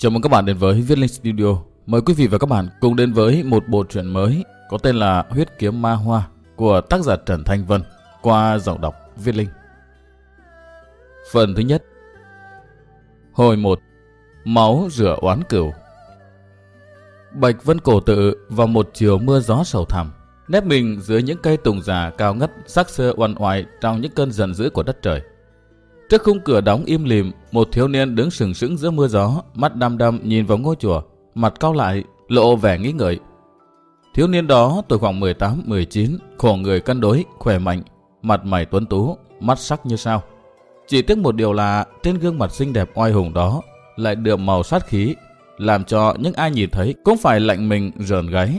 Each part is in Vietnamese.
Chào mừng các bạn đến với Viết Linh Studio. Mời quý vị và các bạn cùng đến với một bộ truyện mới có tên là Huyết Kiếm Ma Hoa của tác giả Trần Thanh Vân qua giọng đọc Viết Linh. Phần thứ nhất. Hồi 1. Máu rửa oán cừu. Bạch Vân Cổ Tự vào một chiều mưa gió sầu thẳm, nép mình dưới những cây tùng già cao ngất, sắc sơ oằn oại trong những cơn giận dữ của đất trời. Trước khung cửa đóng im lìm, một thiếu niên đứng sừng sững giữa mưa gió, mắt đăm đăm nhìn vào ngôi chùa, mặt cau lại, lộ vẻ nghĩ ngợi. Thiếu niên đó tuổi khoảng 18-19, khổ người cân đối, khỏe mạnh, mặt mày tuấn tú, mắt sắc như sao. Chỉ tiếc một điều là trên gương mặt xinh đẹp oai hùng đó lại đượm màu sát khí, làm cho những ai nhìn thấy cũng phải lạnh mình rờn gáy.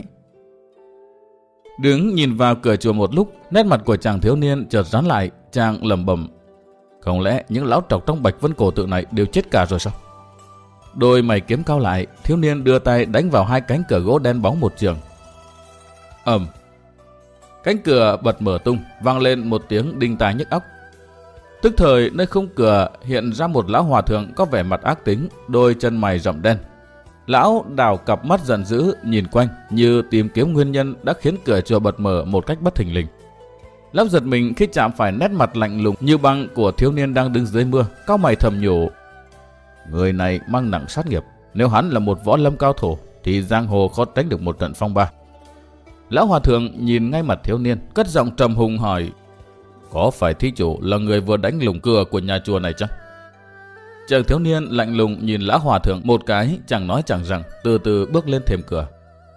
Đứng nhìn vào cửa chùa một lúc, nét mặt của chàng thiếu niên chợt rắn lại, chàng lẩm bẩm: không lẽ những lão trọc trong Bạch Vân Cổ Tự này đều chết cả rồi sao? Đôi mày kiếm cao lại, thiếu niên đưa tay đánh vào hai cánh cửa gỗ đen bóng một trường. Ầm! Cánh cửa bật mở tung, vang lên một tiếng đinh tai nhức óc. Tức thời nơi khung cửa hiện ra một lão hòa thượng có vẻ mặt ác tính, đôi chân mày rậm đen. Lão đảo cặp mắt giận dữ nhìn quanh như tìm kiếm nguyên nhân đã khiến cửa chùa bật mở một cách bất thình lình. Lão giật mình khi chạm phải nét mặt lạnh lùng như băng của thiếu niên đang đứng dưới mưa, cau mày thầm nhủ: người này mang nặng sát nghiệp, nếu hắn là một võ lâm cao thủ thì giang hồ khó tránh được một trận phong ba. Lão hòa thượng nhìn ngay mặt thiếu niên, cất giọng trầm hùng hỏi: có phải thí chủ là người vừa đánh lủng cửa của nhà chùa này chăng? Chàng thiếu niên lạnh lùng nhìn lão hòa thượng một cái, chẳng nói chẳng rằng, từ từ bước lên thềm cửa.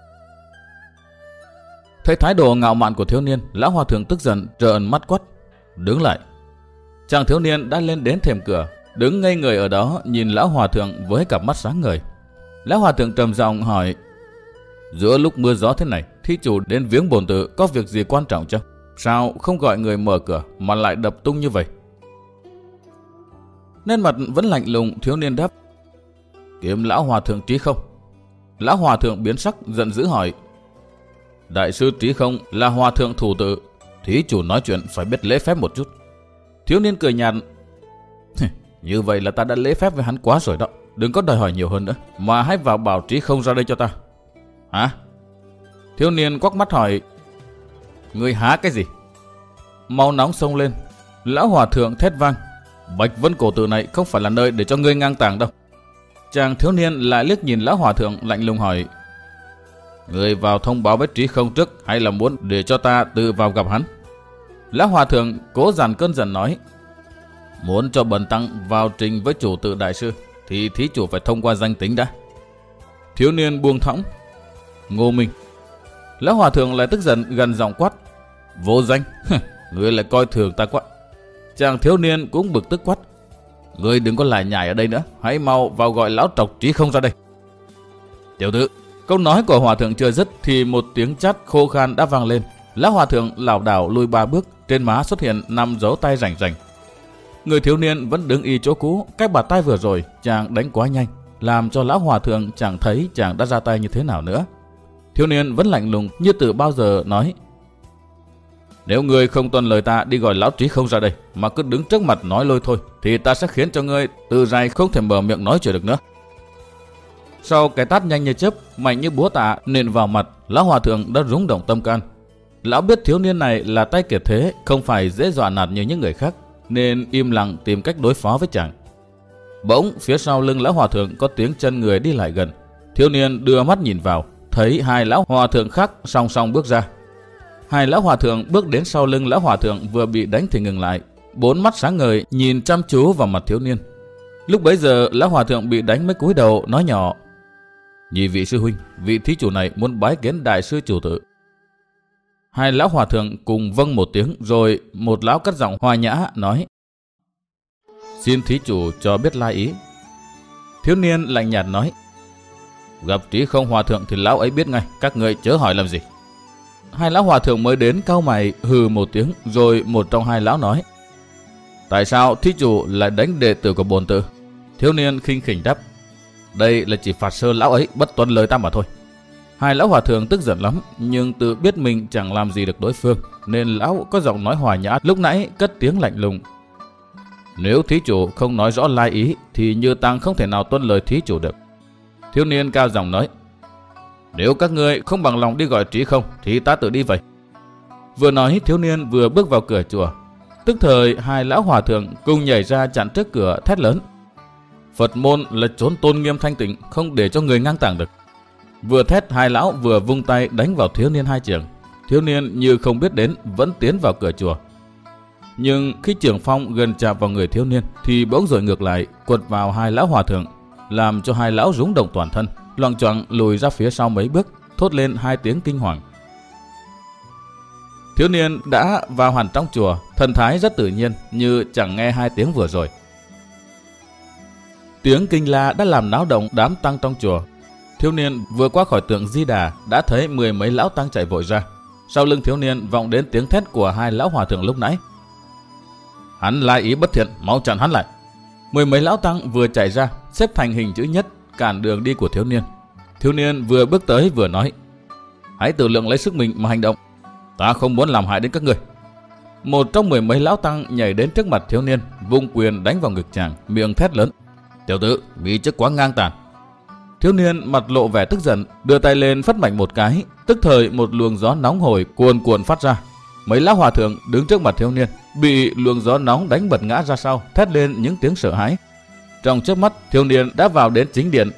Thấy thái độ ngạo mạn của thiếu niên, lão hòa thượng tức giận trợn mắt quát: đứng lại! Chàng thiếu niên đã lên đến thềm cửa, đứng ngây người ở đó nhìn lão hòa thượng với cặp mắt sáng ngời. Lão hòa thượng trầm giọng hỏi: giữa lúc mưa gió thế này, thí chủ đến viếng bổn tự có việc gì quan trọng chăng? Sao không gọi người mở cửa mà lại đập tung như vậy? Nên mặt vẫn lạnh lùng, thiếu niên đáp: kiếm lão hòa thượng Trí Không. Lão hòa thượng biến sắc giận dữ hỏi: đại sư Trí Không là hòa thượng thủ tự, thí chủ nói chuyện phải biết lễ phép một chút. Thiếu niên cười nhạt: như vậy là ta đã lễ phép với hắn quá rồi đó, đừng có đòi hỏi nhiều hơn nữa, mà hãy vào bảo Trí Không ra đây cho ta. Hả? Thiếu niên quắc mắt hỏi: ngươi há cái gì? Máu nóng xông lên, lão hòa thượng thét vang: Bạch Vân Cổ Tự này không phải là nơi để cho ngươi ngang tàng đâu. Chàng thiếu niên lại liếc nhìn lão hòa thượng lạnh lùng hỏi: ngươi vào thông báo với Trí Không trước hay là muốn để cho ta tự vào gặp hắn? Lão hòa thượng cố dàn cơn giận nói: muốn cho bần tăng vào trình với chủ tự đại sư thì thí chủ phải thông qua danh tính đã. Thiếu niên buông thõng: Ngô Minh. Lão hòa thượng lại tức giận gần giọng quát: vô danh, ngươi lại coi thường ta quá. Chàng thiếu niên cũng bực tức quát: ngươi đừng có lại nhảy ở đây nữa, hãy mau vào gọi lão trọc Trí Không ra đây. Tiểu tử! Câu nói của hòa thượng chưa dứt thì một tiếng chát khô khan đã vang lên. Lão hòa thượng lảo đảo lùi 3 bước, trên má xuất hiện 5 dấu tay rành rành. Người thiếu niên vẫn đứng y chỗ cũ, cách bạt tay vừa rồi chàng đánh quá nhanh, làm cho lão hòa thượng chẳng thấy chàng đã ra tay như thế nào nữa. Thiếu niên vẫn lạnh lùng như từ bao giờ nói: nếu ngươi không tuân lời ta đi gọi lão Trí Không ra đây mà cứ đứng trước mặt nói lôi thôi thì ta sẽ khiến cho ngươi từ dài không thể mở miệng nói chuyện được nữa. Sau cái tát nhanh như chớp, mạnh như búa tạ nện vào mặt, lão hòa thượng đã rung động tâm can. Lão biết thiếu niên này là tay kiệt thế, không phải dễ dọa nạt như những người khác, nên im lặng tìm cách đối phó với chàng. Bỗng phía sau lưng lão hòa thượng có tiếng chân người đi lại gần. Thiếu niên đưa mắt nhìn vào, thấy hai lão hòa thượng khác song song bước ra. Hai lão hòa thượng bước đến sau lưng lão hòa thượng vừa bị đánh thì ngừng lại, 4 mắt sáng ngời nhìn chăm chú vào mặt thiếu niên. Lúc bấy giờ lão hòa thượng bị đánh mới cúi đầu nói nhỏ: nhị vị sư huynh, vị thí chủ này muốn bái kiến đại sư chủ tự. Hai lão hòa thượng cùng vâng một tiếng, rồi một lão cất giọng hòa nhã nói: xin thí chủ cho biết lai ý. Thiếu niên lạnh nhạt nói: gặp Trí Không hòa thượng thì lão ấy biết ngay, các người chớ hỏi làm gì. Hai lão hòa thượng mới đến cau mày hừ một tiếng, rồi một trong hai lão nói: tại sao thí chủ lại đánh đệ tử của bổn tự? Thiếu niên khinh khỉnh đáp: đây là chỉ phạt sơ lão ấy bất tuân lời ta mà thôi. Hai lão hòa thượng tức giận lắm, nhưng tự biết mình chẳng làm gì được đối phương, nên lão có giọng nói hòa nhã lúc nãy cất tiếng lạnh lùng: nếu thí chủ không nói rõ lai ý thì Như Tăng không thể nào tuân lời thí chủ được. Thiếu niên cao giọng nói: Nếu các ngươi không bằng lòng đi gọi Trí Không thì ta tự đi vậy. Vừa nói, thiếu niên vừa bước vào cửa chùa. Tức thời hai lão hòa thượng cùng nhảy ra chặn trước cửa thét lớn: Phật môn là chốn tôn nghiêm thanh tịnh, không để cho người ngang tàng được. Vừa thét, hai lão vừa vung tay đánh vào thiếu niên hai chưởng. Thiếu niên như không biết đến vẫn tiến vào cửa chùa. Nhưng khi chưởng phong gần chạm vào người thiếu niên thì bỗng rồi ngược lại, quật vào hai lão hòa thượng, làm cho hai lão rúng động toàn thân, loạng choạng lùi ra phía sau mấy bước, thốt lên hai tiếng kinh hoàng. Thiếu niên đã vào hẳn trong chùa, thần thái rất tự nhiên, như chẳng nghe hai tiếng vừa rồi. Tiếng kinh la đã làm náo động đám tăng trong chùa. Thiếu niên vừa qua khỏi tượng Di Đà đã thấy mười mấy lão tăng chạy vội ra. Sau lưng thiếu niên vọng đến tiếng thét của hai lão hòa thượng lúc nãy: Hắn lai ý bất thiện, mau chặn hắn lại. Mười mấy lão tăng vừa chạy ra, xếp thành hình chữ nhất, cản đường đi của thiếu niên. Thiếu niên vừa bước tới vừa nói: Hãy tự lượng lấy sức mình mà hành động, ta không muốn làm hại đến các người. Một trong mười mấy lão tăng nhảy đến trước mặt thiếu niên, vung quyền đánh vào ngực chàng, miệng thét lớn: Tiểu tử, bị chức quá ngang tàn. Thiếu niên mặt lộ vẻ tức giận, đưa tay lên phất mạnh một cái, tức thời một luồng gió nóng hổi cuồn cuộn phát ra. Mấy lão hòa thượng đứng trước mặt thiếu niên bị luồng gió nóng đánh bật ngã ra sau, thét lên những tiếng sợ hãi. Trong chớp mắt, thiếu niên đã vào đến chính điện.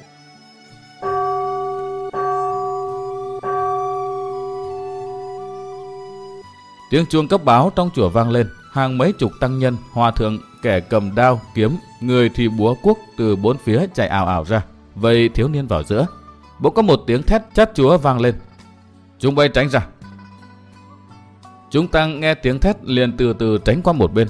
Tiếng chuông cấp báo trong chùa vang lên, hàng mấy chục tăng nhân, hòa thượng, kẻ cầm đao, kiếm, người thì búa cuốc từ bốn phía chạy ào ào ra, vây thiếu niên vào giữa. Bỗng có một tiếng thét chát chúa vang lên: Chúng bay tránh ra. Chúng tăng nghe tiếng thét liền từ từ tránh qua một bên.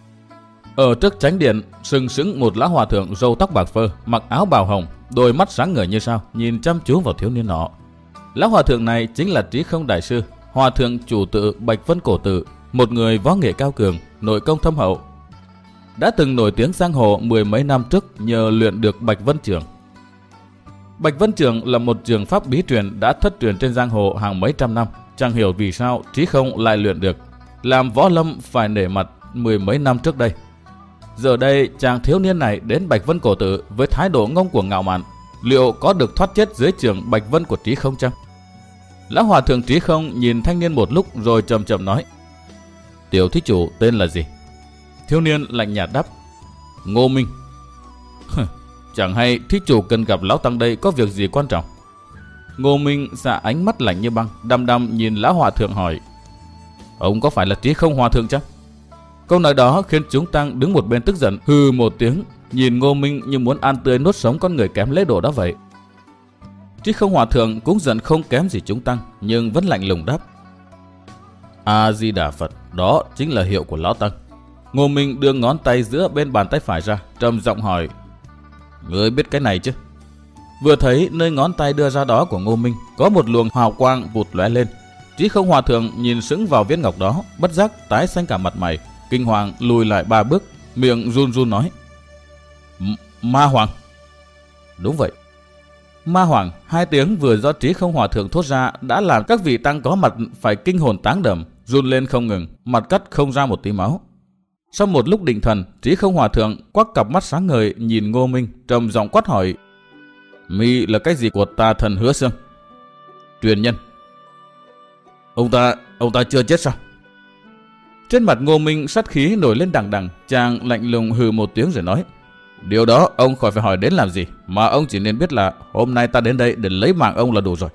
Ở trước chánh điện sừng sững một lão hòa thượng râu tóc bạc phơ, mặc áo bào hồng, đôi mắt sáng ngời như sao, nhìn chăm chú vào thiếu niên nọ. Lão hòa thượng này chính là Trí Không đại sư, hòa thượng chủ tự Bạch Vân Cổ Tự, một người võ nghệ cao cường, nội công thâm hậu, đã từng nổi tiếng giang hồ mười mấy năm trước nhờ luyện được Bạch Vân Trưởng. Bạch Vân Trưởng là một trường pháp bí truyền đã thất truyền trên giang hồ hàng mấy trăm năm, chẳng hiểu vì sao Trí Không lại luyện được, làm võ lâm phải nể mặt mười mấy năm trước đây. Giờ đây chàng thiếu niên này đến Bạch Vân Cổ Tự với thái độ ngông cuồng ngạo mạn, liệu có được thoát chết dưới trường Bạch Vân của Trí Không chăng? Lão hòa thượng Trí Không nhìn thanh niên một lúc rồi chậm chậm nói: Tiểu thí chủ tên là gì? Thiếu niên lạnh nhạt đáp: Ngô Minh. Chẳng hay thí chủ cần gặp lão tăng đây có việc gì quan trọng? Ngô Minh xạ ánh mắt lạnh như băng, đăm đăm nhìn lão hòa thượng hỏi: Ông có phải là Trí Không hòa thượng chăng? Câu nói đó khiến chúng tăng đứng một bên tức giận, hừ một tiếng, nhìn Ngô Minh như muốn ăn tươi nuốt sống con người kém lễ độ đó vậy. Trí Không hòa thượng cũng giận không kém gì chúng tăng, nhưng vẫn lạnh lùng đáp: A Di Đà Phật, đó chính là hiệu của lão tăng. Ngô Minh đưa ngón tay giữa bên bàn tay phải ra, trầm giọng hỏi: Ngươi biết cái này chứ? Vừa thấy nơi ngón tay đưa ra đó của Ngô Minh có một luồng hào quang vụt lóe lên. Trí Không hòa thượng nhìn sững vào viên ngọc đó, bất giác tái xanh cả mặt mày, kinh hoàng lùi lại 3 bước, miệng run run nói: Ma Hoàng. Đúng vậy, Ma Hoàng. Hai tiếng vừa do Trí Không hòa thượng thốt ra đã làm các vị tăng có mặt phải kinh hồn táng đầm, run lên không ngừng, mặt cắt không ra một tí máu. Sau một lúc định thần, Trí Không hòa thượng quắc cặp mắt sáng ngời nhìn Ngô Minh, trầm giọng quát hỏi: Mi là cái gì của Tà Thần Hứa Xương? Truyền nhân. Ông ta chưa chết sao? Trên mặt Ngô Minh sát khí nổi lên đằng đằng, chàng lạnh lùng hừ một tiếng rồi nói: Điều đó ông khỏi phải hỏi đến làm gì, mà ông chỉ nên biết là hôm nay ta đến đây để lấy mạng ông là đủ rồi.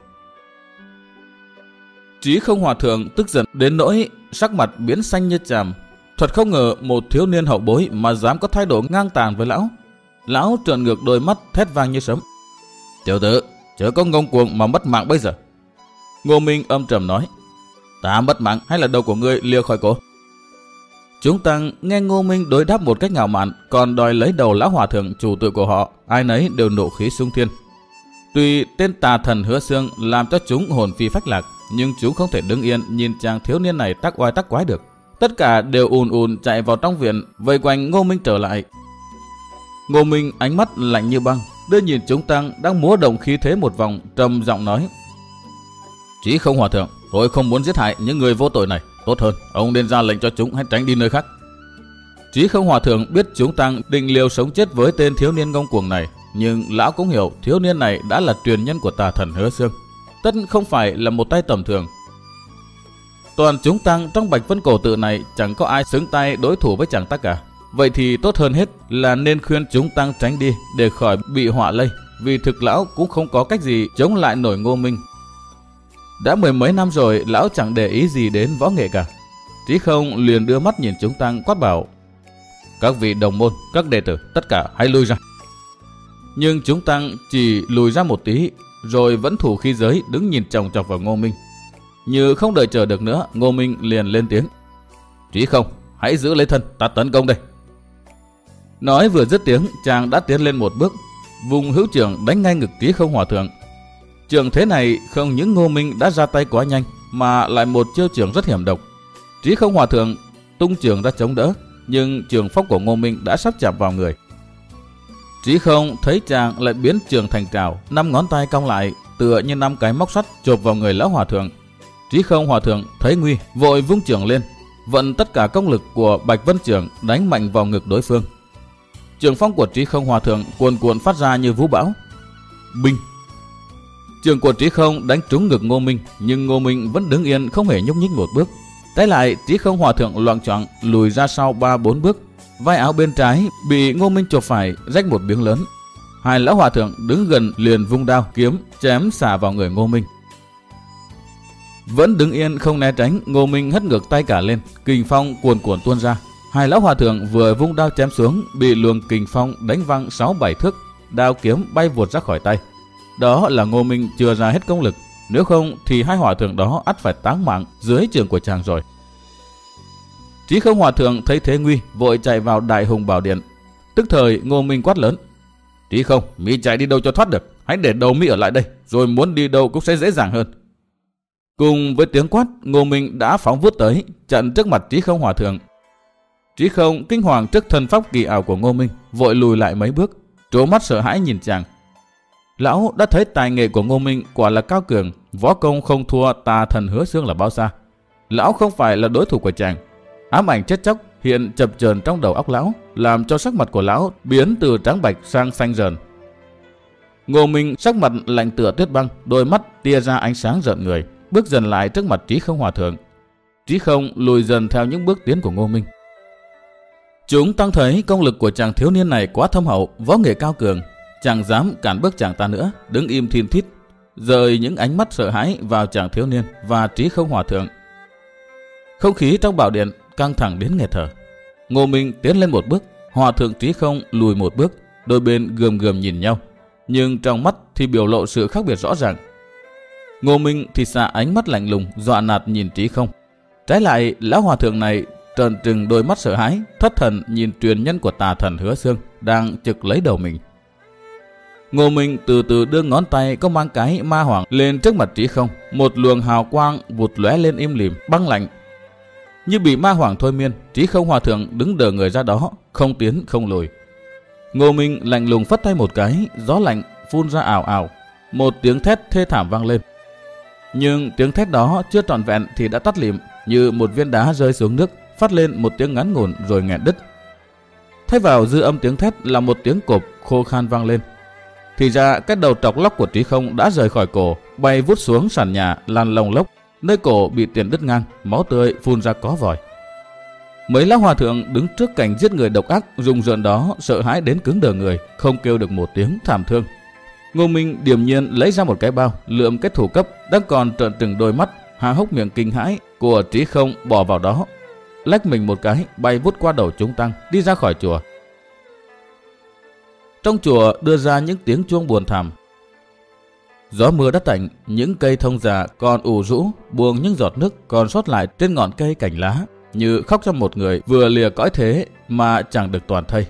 Trí Không hòa thượng tức giận đến nỗi sắc mặt biến xanh như chàm. Thật không ngờ một thiếu niên hậu bối mà dám có thái độ ngang tàn với lão. Lão trợn ngược đôi mắt thét vang như sấm: Tiểu tử, chớ có ngông cuồng mà mất mạng bây giờ. Ngô Minh âm trầm nói: Ta mất mạng hay là đầu của ngươi lìa khỏi cổ? Chúng tăng nghe Ngô Minh đối đáp một cách ngạo mạn, còn đòi lấy đầu lão hòa thượng chủ tự của họ, ai nấy đều nộ khí xung thiên. Tuy tên Tà Thần Hứa Xương làm cho chúng hồn phi phách lạc, nhưng chúng không thể đứng yên nhìn chàng thiếu niên này tác oai tác quái được. Tất cả đều ùn ùn chạy vào trong viện, vây quanh Ngô Minh trở lại. Ngô Minh ánh mắt lạnh như băng, đưa nhìn chúng tăng đang múa động khí thế một vòng, trầm giọng nói: Trí Không hòa thượng, tôi không muốn giết hại những người vô tội này. Tốt hơn, ông nên ra lệnh cho chúng hãy tránh đi nơi khác. Trí Không hòa thượng biết chúng tăng định liều sống chết với tên thiếu niên ngông cuồng này, Nhưng lão cũng hiểu thiếu niên này đã là truyền nhân của tà thần Hứa Xương, tất không phải là một tay tầm thường. Toàn chúng tăng trong Bạch Vân Cổ Tự này chẳng có ai xứng tay đối thủ với chàng ta cả. Vậy thì tốt hơn hết là nên khuyên chúng tăng tránh đi để khỏi bị họa lây, vì thực lão cũng không có cách gì chống lại nổi Ngô Minh. Đã mười mấy năm rồi lão chẳng để ý gì đến võ nghệ cả. Trí Không liền đưa mắt nhìn chúng tăng quát bảo: các vị đồng môn, các đệ tử, tất cả hãy lui ra. Nhưng chúng tăng chỉ lùi ra một tí, rồi vẫn thủ khí giới đứng nhìn chòng chọc vào Ngô Minh. Như không đợi chờ được nữa, Ngô Minh liền lên tiếng: Trí Không, hãy giữ lấy thân, ta tấn công đây. Nói vừa dứt tiếng, chàng đã tiến lên một bước, vùng hữu trưởng đánh ngay ngực Trí Không hòa thượng. Trường thế này không những Ngô Minh đã ra tay quá nhanh, mà lại một chiêu trường rất hiểm độc. Trí Không hòa thượng tung trường ra chống đỡ, nhưng trường phong của Ngô Minh đã sắp chạm vào người. Trí Không thấy chàng lại biến trường thành trảo, 5 ngón tay cong lại, tựa như 5 cái móc sắt chộp vào người lão hòa thượng. Trí Không hòa thượng thấy nguy, vội vung trường lên, vận tất cả công lực của Bạch Vân Trường đánh mạnh vào ngực đối phương. Trường phong của Trí Không hòa thượng cuồn cuộn phát ra như vũ bão. Binh! Trường của Trí Không đánh trúng ngực Ngô Minh, nhưng Ngô Minh vẫn đứng yên không hề nhúc nhích một bước. Trái lại, Trí Không hòa thượng loạng choạng lùi ra sau 3-4 bước, vai áo bên trái bị Ngô Minh chộp phải rách một miếng lớn. Hai lão hòa thượng đứng gần liền vung đao kiếm chém xả vào người Ngô Minh. Vẫn đứng yên không né tránh, Ngô Minh hất ngược tay cả lên, kình phong cuồn cuộn tuôn ra. Hai lão hòa thượng vừa vung đao chém xuống, bị luồng kình phong đánh văng 6-7 thước, đao kiếm bay vụt ra khỏi tay. Đó là Ngô Minh chưa ra hết công lực, nếu không thì hai hòa thượng đó ắt phải táng mạng dưới trường của chàng rồi. Trí Không hòa thượng thấy thế nguy, vội chạy vào Đại Hùng Bảo Điện. Tức thời Ngô Minh quát lớn: Trí Không, mi chạy đi đâu cho thoát được, hãy để đầu mi ở lại đây, rồi muốn đi đâu cũng sẽ dễ dàng hơn. Cùng với tiếng quát, Ngô Minh đã phóng vút tới, chặn trước mặt Trí Không hòa thượng. Trí Không kinh hoàng trước thân pháp kỳ ảo của Ngô Minh, vội lùi lại mấy bước, trố mắt sợ hãi nhìn chàng. Lão đã thấy tài nghệ của Ngô Minh quả là cao cường, võ công không thua tà thần Hứa Xương là bao xa. Lão không phải là đối thủ của chàng. Ám ảnh chết chóc hiện chập chờn trong đầu óc lão, làm cho sắc mặt của lão biến từ trắng bạch sang xanh rờn. Ngô Minh sắc mặt lạnh tựa tuyết băng, đôi mắt tia ra ánh sáng rợn người, bước dần lại trước mặt Trí Không hòa thượng. Trí Không lùi dần theo những bước tiến của Ngô Minh. Chúng tăng thấy công lực của chàng thiếu niên này quá thâm hậu, võ nghệ cao cường, chẳng dám cản bước chàng ta nữa, đứng im thiên thít, rời những ánh mắt sợ hãi vào chàng thiếu niên và Trí Không hòa thượng. Không khí trong bảo điện căng thẳng đến nghẹt thở. Ngô Minh tiến lên một bước, hòa thượng Trí Không lùi một bước, đôi bên gườm gườm nhìn nhau, nhưng trong mắt thì biểu lộ sự khác biệt rõ ràng. Ngô Minh thì xạ ánh mắt lạnh lùng dọa nạt nhìn Trí Không. Trái lại, lão hòa thượng này trợn trừng đôi mắt sợ hãi, thất thần nhìn truyền nhân của tà thần Hứa Xương đang chực lấy đầu mình. Ngô Minh từ từ đưa ngón tay có mang cái ma hoàng lên trước mặt Trí Không, một luồng hào quang vụt lóe lên im lìm, băng lạnh. Như bị ma hoàng thôi miên, Trí Không hòa thượng đứng đờ người ra đó, không tiến không lùi. Ngô Minh lạnh lùng phất tay một cái, gió lạnh phun ra ào ào, một tiếng thét thê thảm vang lên. Nhưng tiếng thét đó chưa trọn vẹn thì đã tắt lịm, như một viên đá rơi xuống nước, phát lên một tiếng ngắn ngủn rồi nghẹn đứt. Thay vào dư âm tiếng thét là một tiếng cộp khô khan vang lên. Thì ra cái đầu trọc lóc của Trí Không đã rời khỏi cổ, bay vút xuống sàn nhà lăn lông lốc, nơi cổ bị tiền đứt ngang, máu tươi phun ra có vòi. Mấy lão hòa thượng đứng trước cảnh giết người độc ác rùng rợn đó, sợ hãi đến cứng đờ người, không kêu được một tiếng thảm thương. Ngô Minh điềm nhiên lấy ra một cái bao, lượm cái thủ cấp đang còn trợn trừng đôi mắt, há hốc miệng kinh hãi của Trí Không bỏ vào đó, lách mình một cái bay vút qua đầu chúng tăng, đi ra khỏi chùa. Trong chùa đưa ra những tiếng chuông buồn thảm. Gió mưa đã tạnh, những cây thông già còn ù rũ buông những giọt nước còn sót lại trên ngọn cây cành lá, như khóc cho một người vừa lìa cõi thế mà chẳng được toàn thây.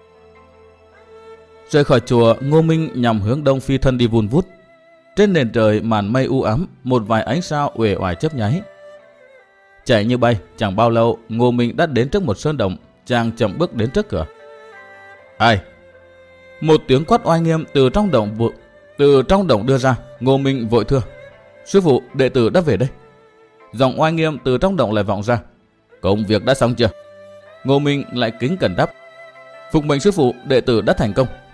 Rời khỏi chùa, Ngô Minh nhằm hướng đông phi thân đi vun vút. Trên nền trời màn mây u ám, một vài ánh sao uể oải chớp nháy. Chạy như bay, chẳng bao lâu Ngô Minh đã đến trước một sơn động. Chàng chậm bước đến trước cửa. Ai? Một tiếng quát oai nghiêm từ trong động đưa ra. Ngô Minh vội thưa: Sư phụ, đệ tử đã về đây. Giọng oai nghiêm từ trong động lại vọng ra: Công việc đã xong chưa? Ngô Minh lại kính cẩn đáp: Phục mệnh sư phụ, đệ tử đã thành công.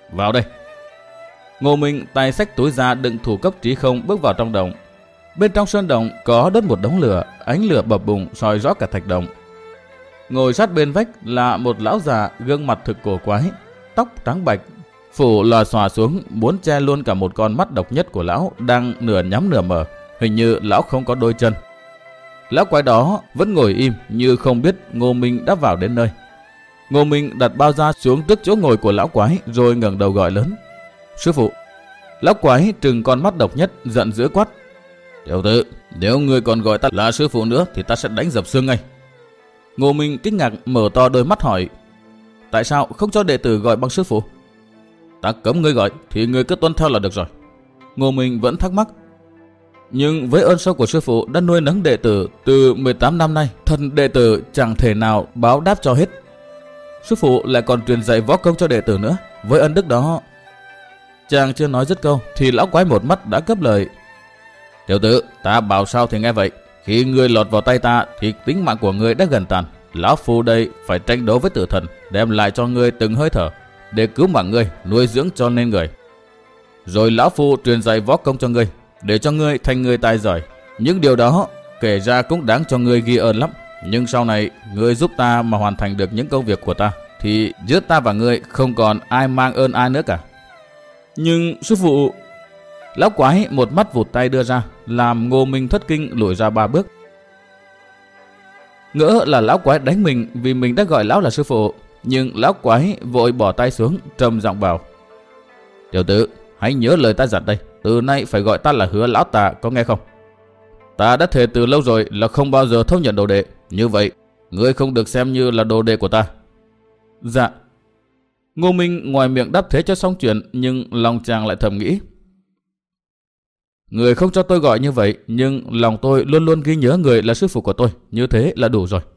Vào đây. Ngô Minh tay xách túi ra đựng thủ cấp trí không bước vào trong động. Bên trong sơn động có đốt một đống lửa, ánh lửa bập bùng soi rõ cả thạch động. Ngồi sát bên vách là một lão già gương mặt thực cổ quái, tóc trắng bạch, phủ lòa xòa xuống muốn che luôn cả một con mắt độc nhất của lão đang nửa nhắm nửa mở. Hình như lão không có đôi chân. Lão quái đó vẫn ngồi im như không biết Ngô Minh đã vào đến nơi. Ngô Minh đặt bao da xuống trước chỗ ngồi của lão quái rồi ngẩng đầu gọi lớn: Sư phụ. Lão quái trừng con mắt độc nhất giận dữ quát: Tiểu tử, nếu ngươi còn gọi ta là sư phụ nữa thì ta sẽ đánh dập xương ngay. Ngô Minh kinh ngạc mở to đôi mắt hỏi: Tại sao không cho đệ tử gọi bằng sư phụ? Ta cấm ngươi gọi thì ngươi cứ tuân theo là được rồi. Ngô Minh vẫn thắc mắc: Nhưng với ơn sâu của sư phụ đã nuôi nấng đệ tử từ 18 năm nay, thân đệ tử chẳng thể nào báo đáp cho hết. Sư phụ lại còn truyền dạy võ công cho đệ tử nữa, với ân đức đó. Chàng chưa nói dứt câu thì lão quái một mắt đã cướp lời: Tiểu tử, ta bảo sao thì nghe vậy. Khi ngươi lọt vào tay ta thì tính mạng của ngươi đã gần tàn. Lão phu đây phải tranh đấu với tử thần, đem lại cho ngươi từng hơi thở để cứu mạng ngươi, nuôi dưỡng cho nên người. Rồi lão phu truyền dạy võ công cho ngươi, để cho ngươi thành người tài giỏi. Những điều đó kể ra cũng đáng cho ngươi ghi ơn lắm. Nhưng sau này ngươi giúp ta mà hoàn thành được những công việc của ta thì giữa ta và ngươi không còn ai mang ơn ai nữa cả. Nhưng sư phụ... Lão quái một mắt vụt tay đưa ra, làm Ngô Minh thất kinh lùi ra 3 bước. Ngỡ là lão quái đánh mình vì mình đã gọi lão là sư phụ. Nhưng lão quái vội bỏ tay xuống, trầm giọng bảo: Tiểu tử, hãy nhớ lời ta dặn đây. Từ nay phải gọi ta là Hứa lão tà, có nghe không? Ta đã thề từ lâu rồi là không bao giờ thâu nhận đồ đệ. Như vậy, ngươi không được xem như là đồ đệ của ta. Dạ. Ngô Minh ngoài miệng đáp thế cho xong chuyện, nhưng lòng chàng lại thầm nghĩ: Người không cho tôi gọi như vậy, nhưng lòng tôi luôn luôn ghi nhớ người là sư phụ của tôi. Như thế là đủ rồi.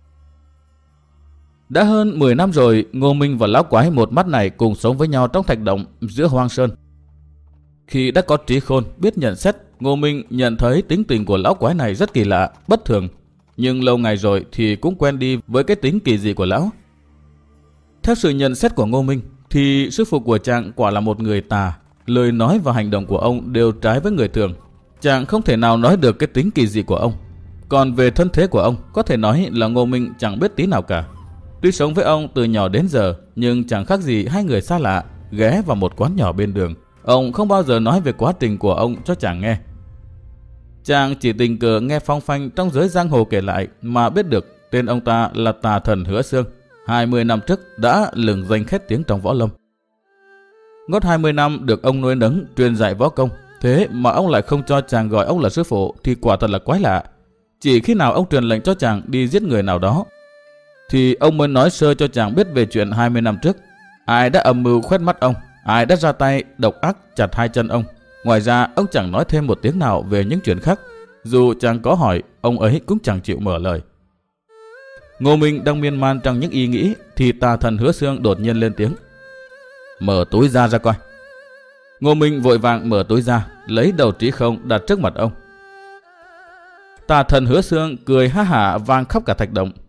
Đã hơn 10 năm rồi, Ngô Minh và lão quái một mắt này cùng sống với nhau trong thạch động giữa hoang sơn. Khi đã có trí khôn, biết nhận xét, Ngô Minh nhận thấy tính tình của lão quái này rất kỳ lạ, bất thường. Nhưng lâu ngày rồi thì cũng quen đi với cái tính kỳ dị của lão. Theo sự nhận xét của Ngô Minh, thì sư phụ của chàng quả là một người tà. Lời nói và hành động của ông đều trái với người thường. Chàng không thể nào nói được cái tính kỳ dị của ông. Còn về thân thế của ông, có thể nói là Ngô Minh chẳng biết tí nào cả. Tuy sống với ông từ nhỏ đến giờ, nhưng chẳng khác gì hai người xa lạ ghé vào một quán nhỏ bên đường. Ông không bao giờ nói về quá trình của ông cho chàng nghe. Chàng chỉ tình cờ nghe phong phanh trong giới giang hồ kể lại mà biết được tên ông ta là tà thần Hứa Xương. 20 năm trước đã lừng danh khét tiếng trong võ lâm. Ngót 20 năm được ông nuôi nấng truyền dạy võ công, thế mà ông lại không cho chàng gọi ông là sư phụ thì quả thật là quái lạ. Chỉ khi nào ông truyền lệnh cho chàng đi giết người nào đó thì ông mới nói sơ cho chàng biết về chuyện 20 năm trước. Ai đã âm mưu khoét mắt ông, ai đã ra tay độc ác chặt 2 chân ông. Ngoài ra ông chẳng nói thêm một tiếng nào về những chuyện khác. Dù chàng có hỏi, ông ấy cũng chẳng chịu mở lời. Ngô Minh đang miên man trong những ý nghĩ thì tà thần Hứa Xương đột nhiên lên tiếng: Mở túi ra coi. Ngô Minh vội vàng mở túi ra, lấy đầu trí không đặt trước mặt ông. Tà thần Hứa Xương cười ha hả vang khắp cả thạch động.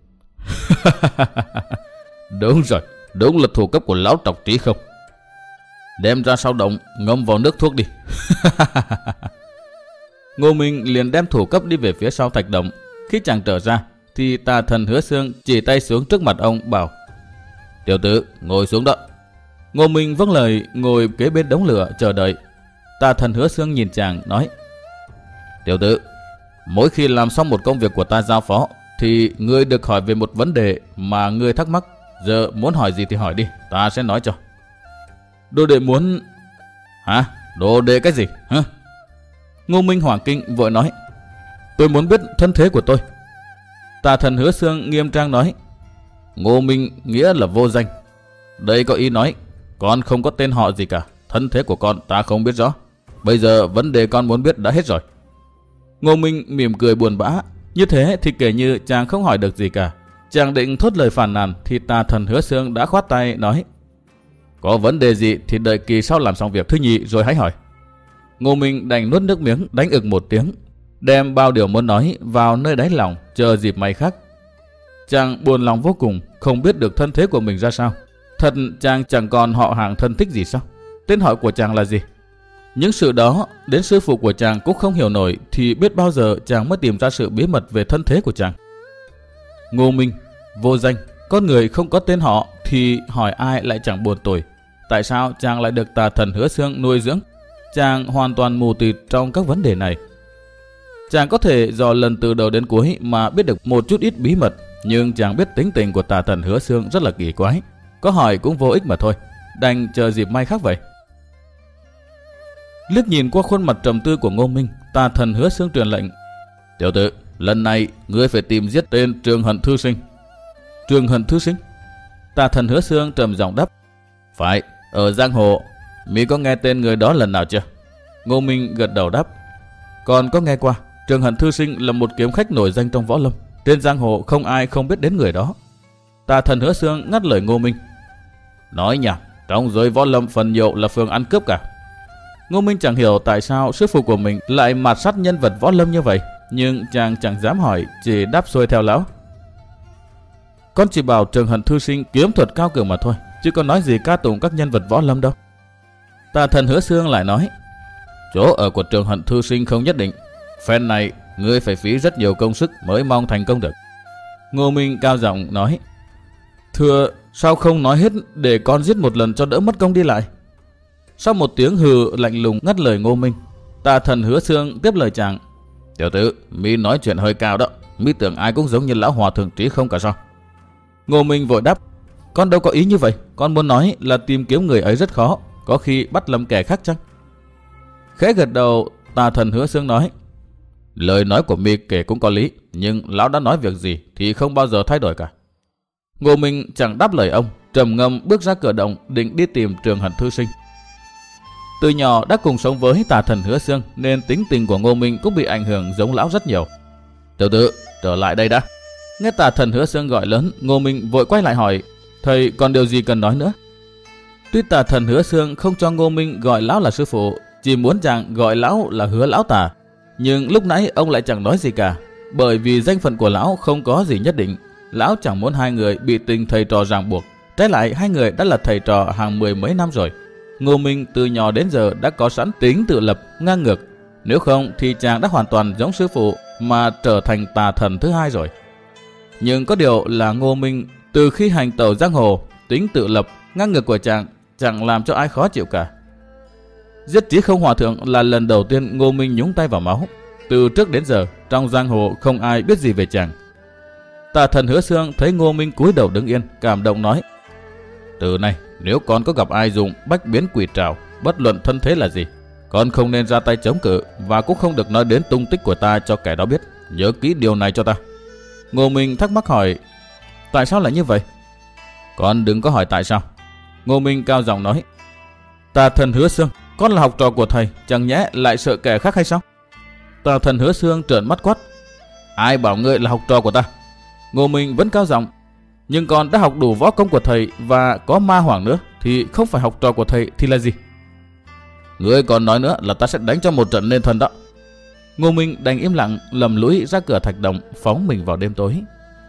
Đúng rồi, đúng là thủ cấp của lão trọc trí không. Đem ra sau động, ngâm vào nước thuốc đi. Ngô Minh liền đem thủ cấp đi về phía sau thạch động. Khi chàng trở ra thì tà thần Hứa Xương chỉ tay xuống trước mặt ông bảo: Tiểu tử, ngồi xuống đó. Ngô Minh vâng lời ngồi kế bên đống lửa chờ đợi. Tà thần Hứa Xương nhìn chàng nói: Tiểu tử, mỗi khi làm xong một công việc của ta giao phó thì ngươi được hỏi về một vấn đề mà ngươi thắc mắc. Giờ muốn hỏi gì thì hỏi đi, ta sẽ nói cho. Đồ đệ muốn... Hả? Đồ đệ cái gì? Hả? Ngô Minh hoảng kinh vội nói: Tôi muốn biết thân thế của tôi. Tà thần Hứa Xương nghiêm trang nói: Ngô Minh nghĩa là vô danh. Đây có ý nói con không có tên họ gì cả. Thân thế của con ta không biết rõ. Bây giờ vấn đề con muốn biết đã hết rồi. Ngô Minh mỉm cười buồn bã. Như thế thì kể như chàng không hỏi được gì cả. Chàng định thốt lời phàn nàn thì tà thần Hứa Xương đã khoát tay nói: Có vấn đề gì thì đợi kỳ sau làm xong việc thứ nhì rồi hãy hỏi. Ngô Minh đành nuốt nước miếng đánh ực một tiếng, đem bao điều muốn nói vào nơi đáy lòng chờ dịp may khác. Chàng buồn lòng vô cùng, không biết được thân thế của mình ra sao. Thật chàng chẳng còn họ hàng thân thích gì sao? Tên họ của chàng là gì? Những sự đó đến sư phụ của chàng cũng không hiểu nổi, thì biết bao giờ chàng mới tìm ra sự bí mật về thân thế của chàng. Ngô Minh, vô danh, con người không có tên họ thì hỏi ai lại chẳng buồn tủi. Tại sao chàng lại được tà thần Hứa Xương nuôi dưỡng? Chàng hoàn toàn mù tịt trong các vấn đề này. Chàng có thể dò lần từ đầu đến cuối mà biết được một chút ít bí mật, nhưng chàng biết tính tình của tà thần Hứa Xương rất là kỳ quái. Có hỏi cũng vô ích mà thôi, đành chờ dịp may khác vậy. Liếc nhìn qua khuôn mặt trầm tư của Ngô Minh, tà thần Hứa Xương truyền lệnh: Tiểu tử, lần này ngươi phải tìm giết tên Trường Hận Thư Sinh. Trường Hận Thư Sinh? Tà thần Hứa Xương trầm giọng đáp: Phải, ở giang hồ. Mi có nghe tên người đó lần nào chưa? Ngô Minh gật đầu đáp: Còn có nghe qua. Trường Hận Thư Sinh là một kiếm khách nổi danh trong võ lâm, trên giang hồ không ai không biết đến người đó. Tà thần Hứa Xương ngắt lời Ngô Minh: Nói nhảm, trong giới võ lâm phần nhiều là phường ăn cướp cả. Ngô Minh chẳng hiểu tại sao sư phụ của mình lại mạt sát nhân vật võ lâm như vậy, nhưng chàng chẳng dám hỏi, chỉ đáp xuôi theo lão: Con chỉ bảo Trường Hận Thư Sinh kiếm thuật cao cường mà thôi, chứ có nói gì ca tụng các nhân vật võ lâm đâu. Tà thần Hứa Xương lại nói: Chỗ ở của Trường Hận Thư Sinh không nhất định. Phen này ngươi phải phí rất nhiều công sức mới mong thành công được. Ngô Minh cao giọng nói: Thưa, sao không nói hết để con giết một lần cho đỡ mất công đi lại? Sau một tiếng hừ lạnh lùng ngắt lời Ngô Minh, tà thần Hứa Xương tiếp lời chàng: Tiểu tử, mi nói chuyện hơi cao đó. Mi tưởng ai cũng giống như lão hòa thượng Trí Không cả sao? Ngô Minh vội đáp: Con đâu có ý như vậy. Con muốn nói là tìm kiếm người ấy rất khó, có khi bắt lầm kẻ khác chăng? Khẽ gật đầu, tà thần Hứa Xương nói: Lời nói của mi kể cũng có lý, nhưng lão đã nói việc gì thì không bao giờ thay đổi cả. Ngô Minh chẳng đáp lời ông, trầm ngâm bước ra cửa động định đi tìm Trường Hận Thư Sinh. Từ nhỏ đã cùng sống với tà thần Hứa Xương nên tính tình của Ngô Minh cũng bị ảnh hưởng giống lão rất nhiều. Tiểu tử, trở lại đây đã. Nghe tà thần Hứa Xương gọi lớn, Ngô Minh vội quay lại hỏi: Thầy còn điều gì cần nói nữa? Tuy tà thần Hứa Xương không cho Ngô Minh gọi lão là sư phụ, chỉ muốn chàng gọi lão là Hứa lão tà, nhưng lúc nãy ông lại chẳng nói gì cả, bởi vì danh phận của lão không có gì nhất định. Lão chẳng muốn hai người bị tình thầy trò ràng buộc, trái lại hai người đã là thầy trò hàng 10 mấy năm rồi. Ngô Minh từ nhỏ đến giờ đã có sẵn tính tự lập, ngang ngược, nếu không thì chàng đã hoàn toàn giống sư phụ mà trở thành tà thần thứ hai rồi. Nhưng có điều là Ngô Minh từ khi hành tẩu giang hồ, tính tự lập, ngang ngược của chàng chẳng làm cho ai khó chịu cả. Giết Trí Không hòa thượng là lần đầu tiên Ngô Minh nhúng tay vào máu. Từ trước đến giờ trong giang hồ không ai biết gì về chàng. Tà thần Hứa Xương thấy Ngô Minh cúi đầu đứng yên, cảm động nói: Từ nay nếu con có gặp ai dùng bách biến quỷ trảo, bất luận thân thế là gì, con không nên ra tay chống cự, và cũng không được nói đến tung tích của ta cho kẻ đó biết. Nhớ kỹ điều này cho ta. Ngô Minh thắc mắc hỏi: Tại sao lại như vậy? Con đừng có hỏi tại sao. Ngô Minh cao giọng nói: Tà thần Hứa Xương, con là học trò của thầy, chẳng nhẽ lại sợ kẻ khác hay sao? Tà thần Hứa Xương trợn mắt quát: Ai bảo ngươi là học trò của ta? Ngô Minh vẫn cao giọng: Nhưng con đã học đủ võ công của thầy và có ma hoàng nữa, thì không phải học trò của thầy thì là gì? Ngươi còn nói nữa là ta sẽ đánh cho một trận nên thần đó. Ngô Minh đành im lặng, lầm lũi ra cửa thạch động, phóng mình vào đêm tối.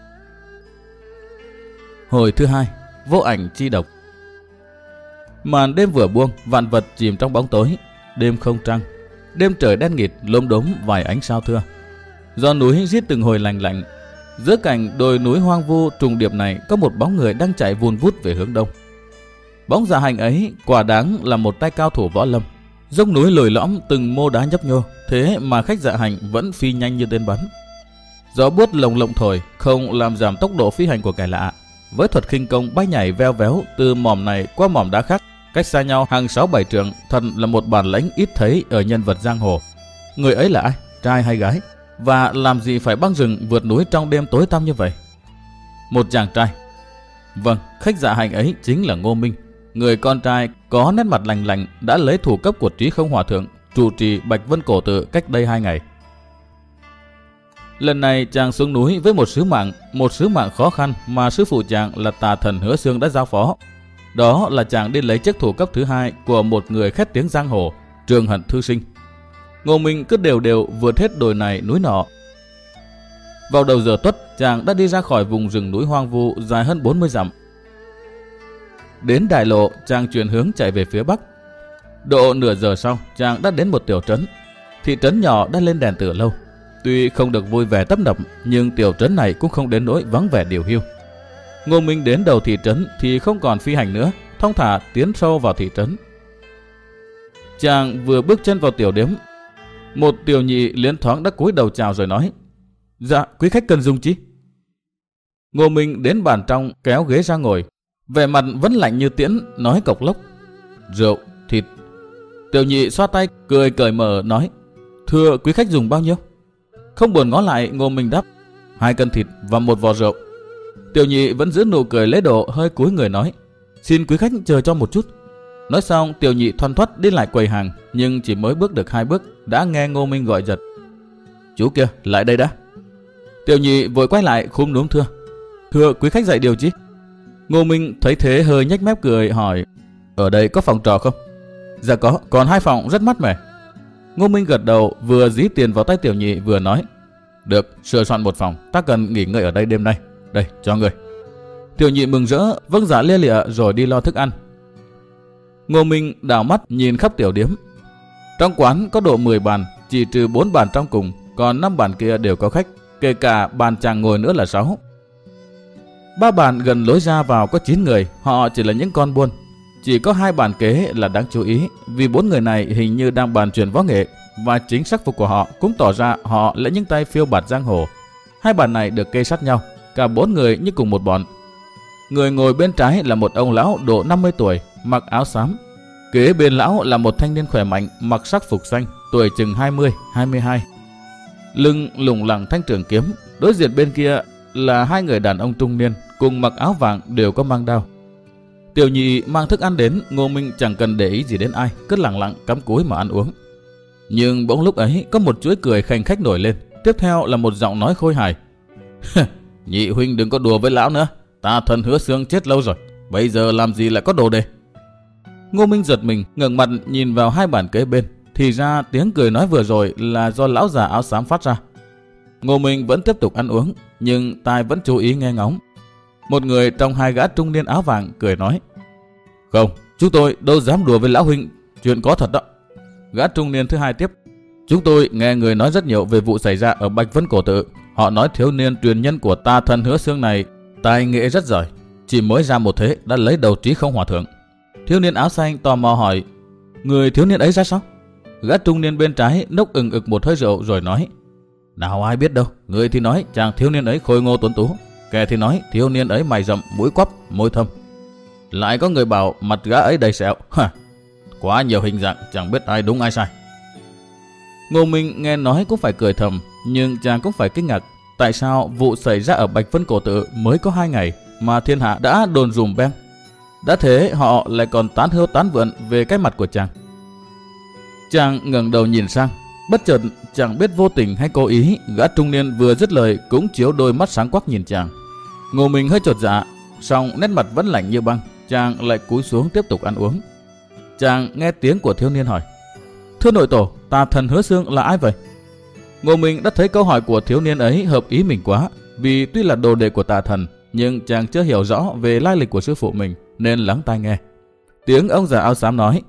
Hồi thứ hai, vô ảnh chi độc. Màn đêm vừa buông, vạn vật chìm trong bóng tối. Đêm không trăng, đêm trời đen nghịt, lốm đốm vài ánh sao thưa. Gió núi rít từng hồi lành lạnh. Giữa cảnh đồi núi hoang vu trùng điệp này có một bóng người đang chạy vun vút về hướng đông. Bóng Dạ Hành ấy quả đáng là một tay cao thủ võ lâm. Dốc núi lồi lõm từng mô đá nhấp nhô, thế mà khách Dạ Hành vẫn phi nhanh như tên bắn. Gió buốt lồng lộng thổi không làm giảm tốc độ phi hành của kẻ lạ. Với thuật khinh công bay nhảy veo véo từ mỏm này qua mỏm đá khác, cách xa nhau hàng 6-7 trượng, thật là một bản lĩnh ít thấy ở nhân vật giang hồ. Người ấy là ai, trai hay gái? Và làm gì phải băng rừng vượt núi trong đêm tối tăm như vậy? Một chàng trai. Vâng, khách Dạ Hành ấy chính là Ngô Minh, người con trai có nét mặt lành lạnh đã lấy thủ cấp của Trí Không hòa thượng trụ trì Bạch Vân Cổ Tự cách đây 2 ngày. Lần này chàng xuống núi với một sứ mạng khó khăn mà sư phụ chàng là tà thần Hứa Xương đã giao phó. Đó là chàng đi lấy chiếc thủ cấp thứ hai của một người khét tiếng giang hồ, Trường Hận Thư Sinh. Ngô Minh cứ đều đều vượt hết đồi này núi nọ. Vào đầu giờ tuất, chàng đã đi ra khỏi vùng rừng núi hoang vu dài hơn 40 dặm. Đến đại lộ, chàng chuyển hướng chạy về phía bắc. Độ nửa giờ sau, chàng đã đến một tiểu trấn. Thị trấn nhỏ đã lên đèn từ lâu. Tuy không được vui vẻ tấp nập, nhưng tiểu trấn này cũng không đến nỗi vắng vẻ điều hiu. Ngô Minh đến đầu thị trấn thì không còn phi hành nữa, thong thả tiến sâu vào thị trấn. Chàng vừa bước chân vào tiểu điếm, một tiểu nhị liền thoáng đã cúi đầu chào rồi nói: "Dạ, quý khách cần dùng chi?" Ngô Minh đến bàn trong kéo ghế ra ngồi, vẻ mặt vẫn lạnh như tiễn, nói cộc lốc: "Rượu, thịt." Tiểu nhị xoa tay cười cởi mở nói: "Thưa quý khách dùng bao nhiêu?" Không buồn ngó lại, Ngô Minh đáp: "2 cân thịt và 1 vò rượu." Tiểu nhị vẫn giữ nụ cười lễ độ, hơi cúi người nói: "Xin quý khách chờ cho một chút." Nói xong, tiểu nhị thoăn thoắt đi lại quầy hàng, nhưng chỉ mới bước được 2 bước đã nghe Ngô Minh gọi giật: "Chú kia, lại đây đã." Tiểu nhị vội quay lại khúm núm thưa: "Thưa quý khách dạy điều chi?" Ngô Minh thấy thế hơi nhếch mép cười hỏi: "Ở đây có phòng trọ không?" "Dạ có, còn 2 phòng rất mát mẻ." Ngô Minh gật đầu, vừa dí tiền vào tay tiểu nhị vừa nói: "Được, sửa soạn 1 phòng, ta cần nghỉ ngơi ở đây đêm nay. Đây, cho người." Tiểu nhị mừng rỡ vâng dạ lia lịa rồi đi lo thức ăn. Ngô Minh đảo mắt nhìn khắp tiểu điếm. Trong quán có độ 10 bàn, chỉ trừ 4 bàn trong cùng, còn 5 bàn kia đều có khách, kể cả bàn chàng ngồi nữa là 6. 3 bàn gần lối ra vào có 9 người, họ chỉ là những con buôn. Chỉ có 2 bàn kế là đáng chú ý, vì 4 người này hình như đang bàn chuyện võ nghệ, và chính sắc phục của họ cũng tỏ ra họ là những tay phiêu bạt giang hồ. 2 bàn này được kê sát nhau, cả 4 người như cùng một bọn. Người ngồi bên trái là một ông lão độ 50 tuổi, mặc áo xám. Kế bên lão là một thanh niên khỏe mạnh, mặc sắc phục xanh, tuổi chừng 20, 22. Lưng lủng lẳng thanh trường kiếm. Đối diện bên kia là 2 người đàn ông trung niên, cùng mặc áo vàng, đều có mang đao. Tiểu nhị mang thức ăn đến, Ngô Minh chẳng cần để ý gì đến ai, cứ lặng lặng cắm cúi mà ăn uống. Nhưng bỗng lúc ấy có một chuỗi cười khanh khách nổi lên, tiếp theo là một giọng nói khôi hài: "Nhị huynh đừng có đùa với lão nữa, ta thần Hứa Xương chết lâu rồi, bây giờ làm gì lại có đồ đề." Ngô Minh giật mình, ngẩng mặt nhìn vào 2 bàn kế bên, thì ra tiếng cười nói vừa rồi là do lão già áo xám phát ra. Ngô Minh vẫn tiếp tục ăn uống, nhưng tai vẫn chú ý nghe ngóng. Một người trong 2 gã trung niên áo vàng cười nói: "Không, chúng tôi đâu dám đùa với lão huynh, chuyện có thật đó." Gã trung niên thứ 2 tiếp: "Chúng tôi nghe người nói rất nhiều về vụ xảy ra ở Bạch Vân Cổ Tự. Họ nói thiếu niên truyền nhân của ta thần Hứa Xương này tài nghệ rất giỏi, chỉ mới ra một thế đã lấy đầu Trí Không Hòa Thượng." Thiếu niên áo xanh tò mò hỏi: "Người thiếu niên ấy ra sao?" Gã trung niên bên trái nốc ừng ực một hơi rượu rồi nói: "Nào ai biết đâu, người thì nói chàng thiếu niên ấy khôi ngô tuấn tú, kẻ thì nói thiếu niên ấy mày rậm, mũi quắp, môi thâm. Lại có người bảo mặt gã ấy đầy sẹo. Quá nhiều hình dạng, chẳng biết ai đúng ai sai." Ngô Minh nghe nói cũng phải cười thầm, nhưng chàng cũng phải kinh ngạc. Tại sao vụ xảy ra ở Bạch Vân Cổ Tự mới có 2 ngày mà thiên hạ đã đồn dùm beng? Đã thế họ lại còn tán hưu tán vượn về cái mặt của chàng. Chàng ngẩng đầu nhìn sang, bất chợt chẳng biết vô tình hay cố ý, gã trung niên vừa dứt lời cũng chiếu đôi mắt sáng quắc nhìn chàng. Ngô Minh hơi chột dạ, song nét mặt vẫn lạnh như băng. Chàng lại cúi xuống tiếp tục ăn uống. Chàng nghe tiếng của thiếu niên hỏi: "Thưa nội tổ, tà thần Hứa Xương là ai vậy?" Ngô Minh đã thấy câu hỏi của thiếu niên ấy hợp ý mình quá, vì tuy là đồ đệ của tà thần, nhưng chàng chưa hiểu rõ về lai lịch của sư phụ mình, nên lắng tai nghe. Tiếng ông già áo xám nói: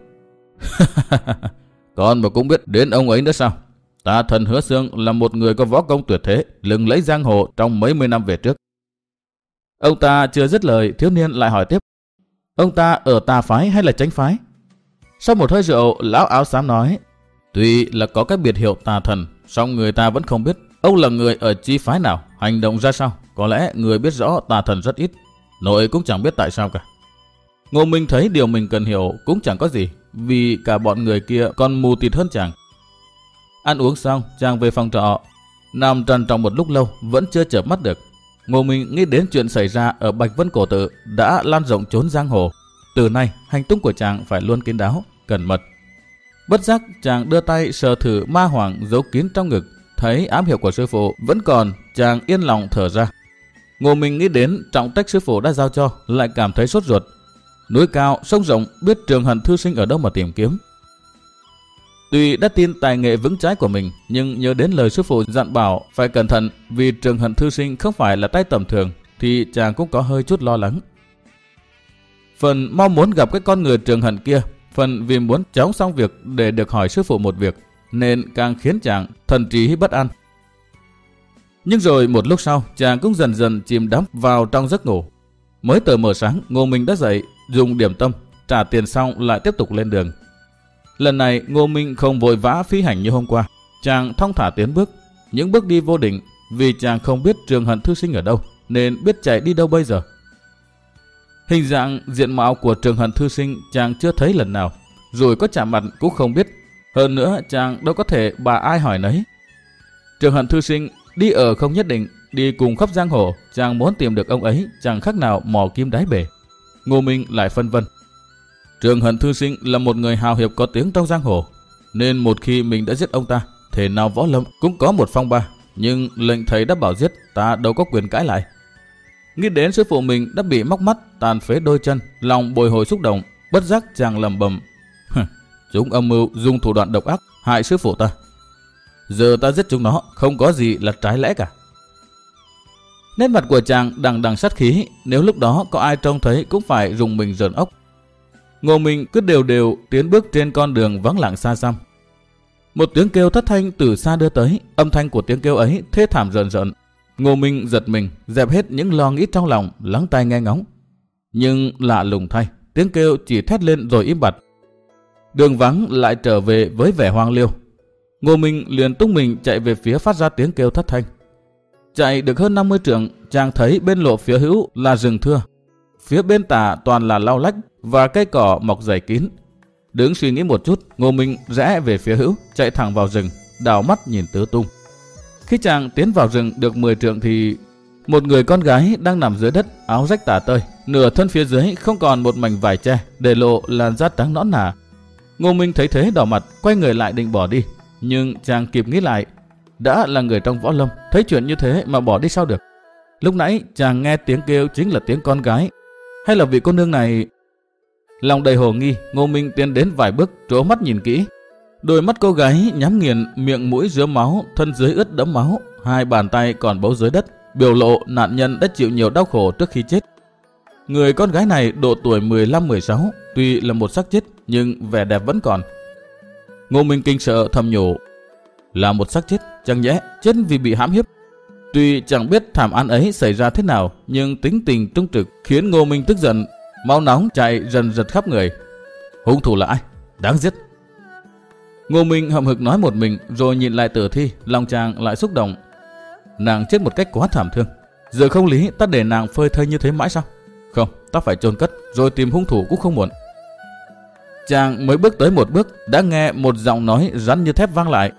"Con mà cũng biết đến ông ấy nữa sao? Tà thần Hứa Xương là một người có võ công tuyệt thế, lừng lẫy giang hồ trong mấy mươi năm về trước." Ông ta chưa dứt lời, thiếu niên lại hỏi tiếp: "Ông ta ở tà phái hay là chánh phái?" Sau một hơi rượu, lão áo xám nói: "Tuy là có cái biệt hiệu tà thần, song người ta vẫn không biết ông là người ở chi phái nào, hành động ra sao. Có lẽ người biết rõ tà thần rất ít, nội cũng chẳng biết tại sao cả." Ngô Minh thấy điều mình cần hiểu cũng chẳng có gì, vì cả bọn người kia còn mù tịt hơn chàng. Ăn uống xong, chàng về phòng trọ, nằm trằn trọc một lúc lâu vẫn chưa chợp mắt được. Ngô Minh nghĩ đến chuyện xảy ra ở Bạch Vân Cổ Tự đã lan rộng chốn giang hồ. Từ nay hành tung của chàng phải luôn kín đáo, cẩn mật. Bất giác chàng đưa tay sờ thử ma hoàng giấu kín trong ngực, thấy ám hiệu của sư phụ vẫn còn, chàng yên lòng thở ra. Ngô Minh nghĩ đến trọng trách sư phụ đã giao cho, lại cảm thấy sốt ruột. Núi cao, sông rộng, biết Trường Hận thư sinh ở đâu mà tìm kiếm. Tuy đã tin tài nghệ vững chãi của mình, nhưng nhớ đến lời sư phụ dặn bảo phải cẩn thận, vì Trường Hận thư sinh không phải là tay tầm thường, thì chàng cũng có hơi chút lo lắng. Phần mong muốn gặp cái con người Trường Hận kia, phần vì muốn chóng xong việc để được hỏi sư phụ một việc, nên càng khiến chàng thần trí bất an. Nhưng rồi một lúc sau, chàng cũng dần dần chìm đắm vào trong giấc ngủ. Mới tờ mờ sáng, Ngô Minh đã dậy, dùng điểm tâm, trả tiền xong lại tiếp tục lên đường. Lần này Ngô Minh không vội vã phi hành như hôm qua, chàng thong thả tiến bước, những bước đi vô định, vì chàng không biết Trường Hận thư sinh ở đâu, nên biết chạy đi đâu bây giờ. Hình dạng diện mạo của Trường Hận thư sinh chàng chưa thấy lần nào, rồi có chạm mặt cũng không biết. Hơn nữa chàng đâu có thể bà ai hỏi nấy. Trường Hận thư sinh đi ở không nhất định, đi cùng khắp giang hồ, chàng muốn tìm được ông ấy chẳng khác nào mò kim đáy bể. Ngô Minh lại phân vân. Trường Hận thư sinh là một người hào hiệp có tiếng trong giang hồ, nên một khi mình đã giết ông ta, thể nào võ lâm cũng có một phong ba. Nhưng lệnh thầy đã bảo giết, ta đâu có quyền cãi lại. Nghĩ đến sư phụ mình đã bị móc mắt, tàn phế đôi chân, lòng bồi hồi xúc động, bất giác chàng lẩm bẩm: chúng âm mưu dùng thủ đoạn độc ác hại sư phụ ta. Giờ ta giết chúng nó, không có gì là trái lẽ cả. Nét mặt của chàng đằng đằng sát khí, nếu lúc đó có ai trông thấy cũng phải rùng mình rợn ốc. Ngô Minh cứ đều đều tiến bước trên con đường vắng lặng xa xăm. Một tiếng kêu thất thanh từ xa đưa tới, âm thanh của tiếng kêu ấy thê thảm rợn rợn. Ngô Minh giật mình, dẹp hết những lo nghĩ trong lòng, lắng tai nghe ngóng. Nhưng lạ lùng thay, tiếng kêu chỉ thét lên rồi im bặt. Đường vắng lại trở về với vẻ hoang liêu. Ngô Minh liền tung mình chạy về phía phát ra tiếng kêu thất thanh. Chạy được hơn 50 trượng, chàng thấy bên lộ phía hữu là rừng thưa. Phía bên tả toàn là lau lách và cây cỏ mọc dày kín. Đứng suy nghĩ một chút, Ngô Minh rẽ về phía hữu, chạy thẳng vào rừng, đảo mắt nhìn tứ tung. Khi chàng tiến vào rừng được 10 trượng thì một người con gái đang nằm dưới đất, áo rách tả tơi, nửa thân phía dưới không còn một mảnh vải che, để lộ làn da trắng nõn nà. Ngô Minh thấy thế đỏ mặt, quay người lại định bỏ đi, nhưng chàng kịp nghĩ lại, đã là người trong võ lâm, thấy chuyện như thế mà bỏ đi sao được. Lúc nãy chàng nghe tiếng kêu chính là tiếng con gái, hay là vị cô nương này? Lòng đầy hồ nghi, Ngô Minh tiến đến vài bước, trố mắt nhìn kỹ. Đôi mắt cô gái nhắm nghiền, miệng mũi rớm máu, thân dưới ướt đẫm máu, hai bàn tay còn bấu dưới đất, biểu lộ nạn nhân đã chịu nhiều đau khổ trước khi chết. Người con gái này độ tuổi 15-16, tuy là một xác chết nhưng vẻ đẹp vẫn còn. Ngô Minh kinh sợ thầm nhủ, là một xác chết, chẳng nhẽ chết vì bị hãm hiếp. Tuy chẳng biết thảm án ấy xảy ra thế nào, nhưng tính tình trung trực khiến Ngô Minh tức giận, máu nóng chạy dần dật khắp người. Hung thủ là ai? Đáng giết. Ngô Minh hậm hực nói một mình, rồi nhìn lại tử thi, lòng chàng lại xúc động. Nàng chết một cách quá thảm thương, giờ không lý ta để nàng phơi thây như thế mãi sao? Không, ta phải chôn cất, rồi tìm hung thủ cũng không muộn. Chàng mới bước tới một bước, đã nghe một giọng nói rắn như thép vang lại.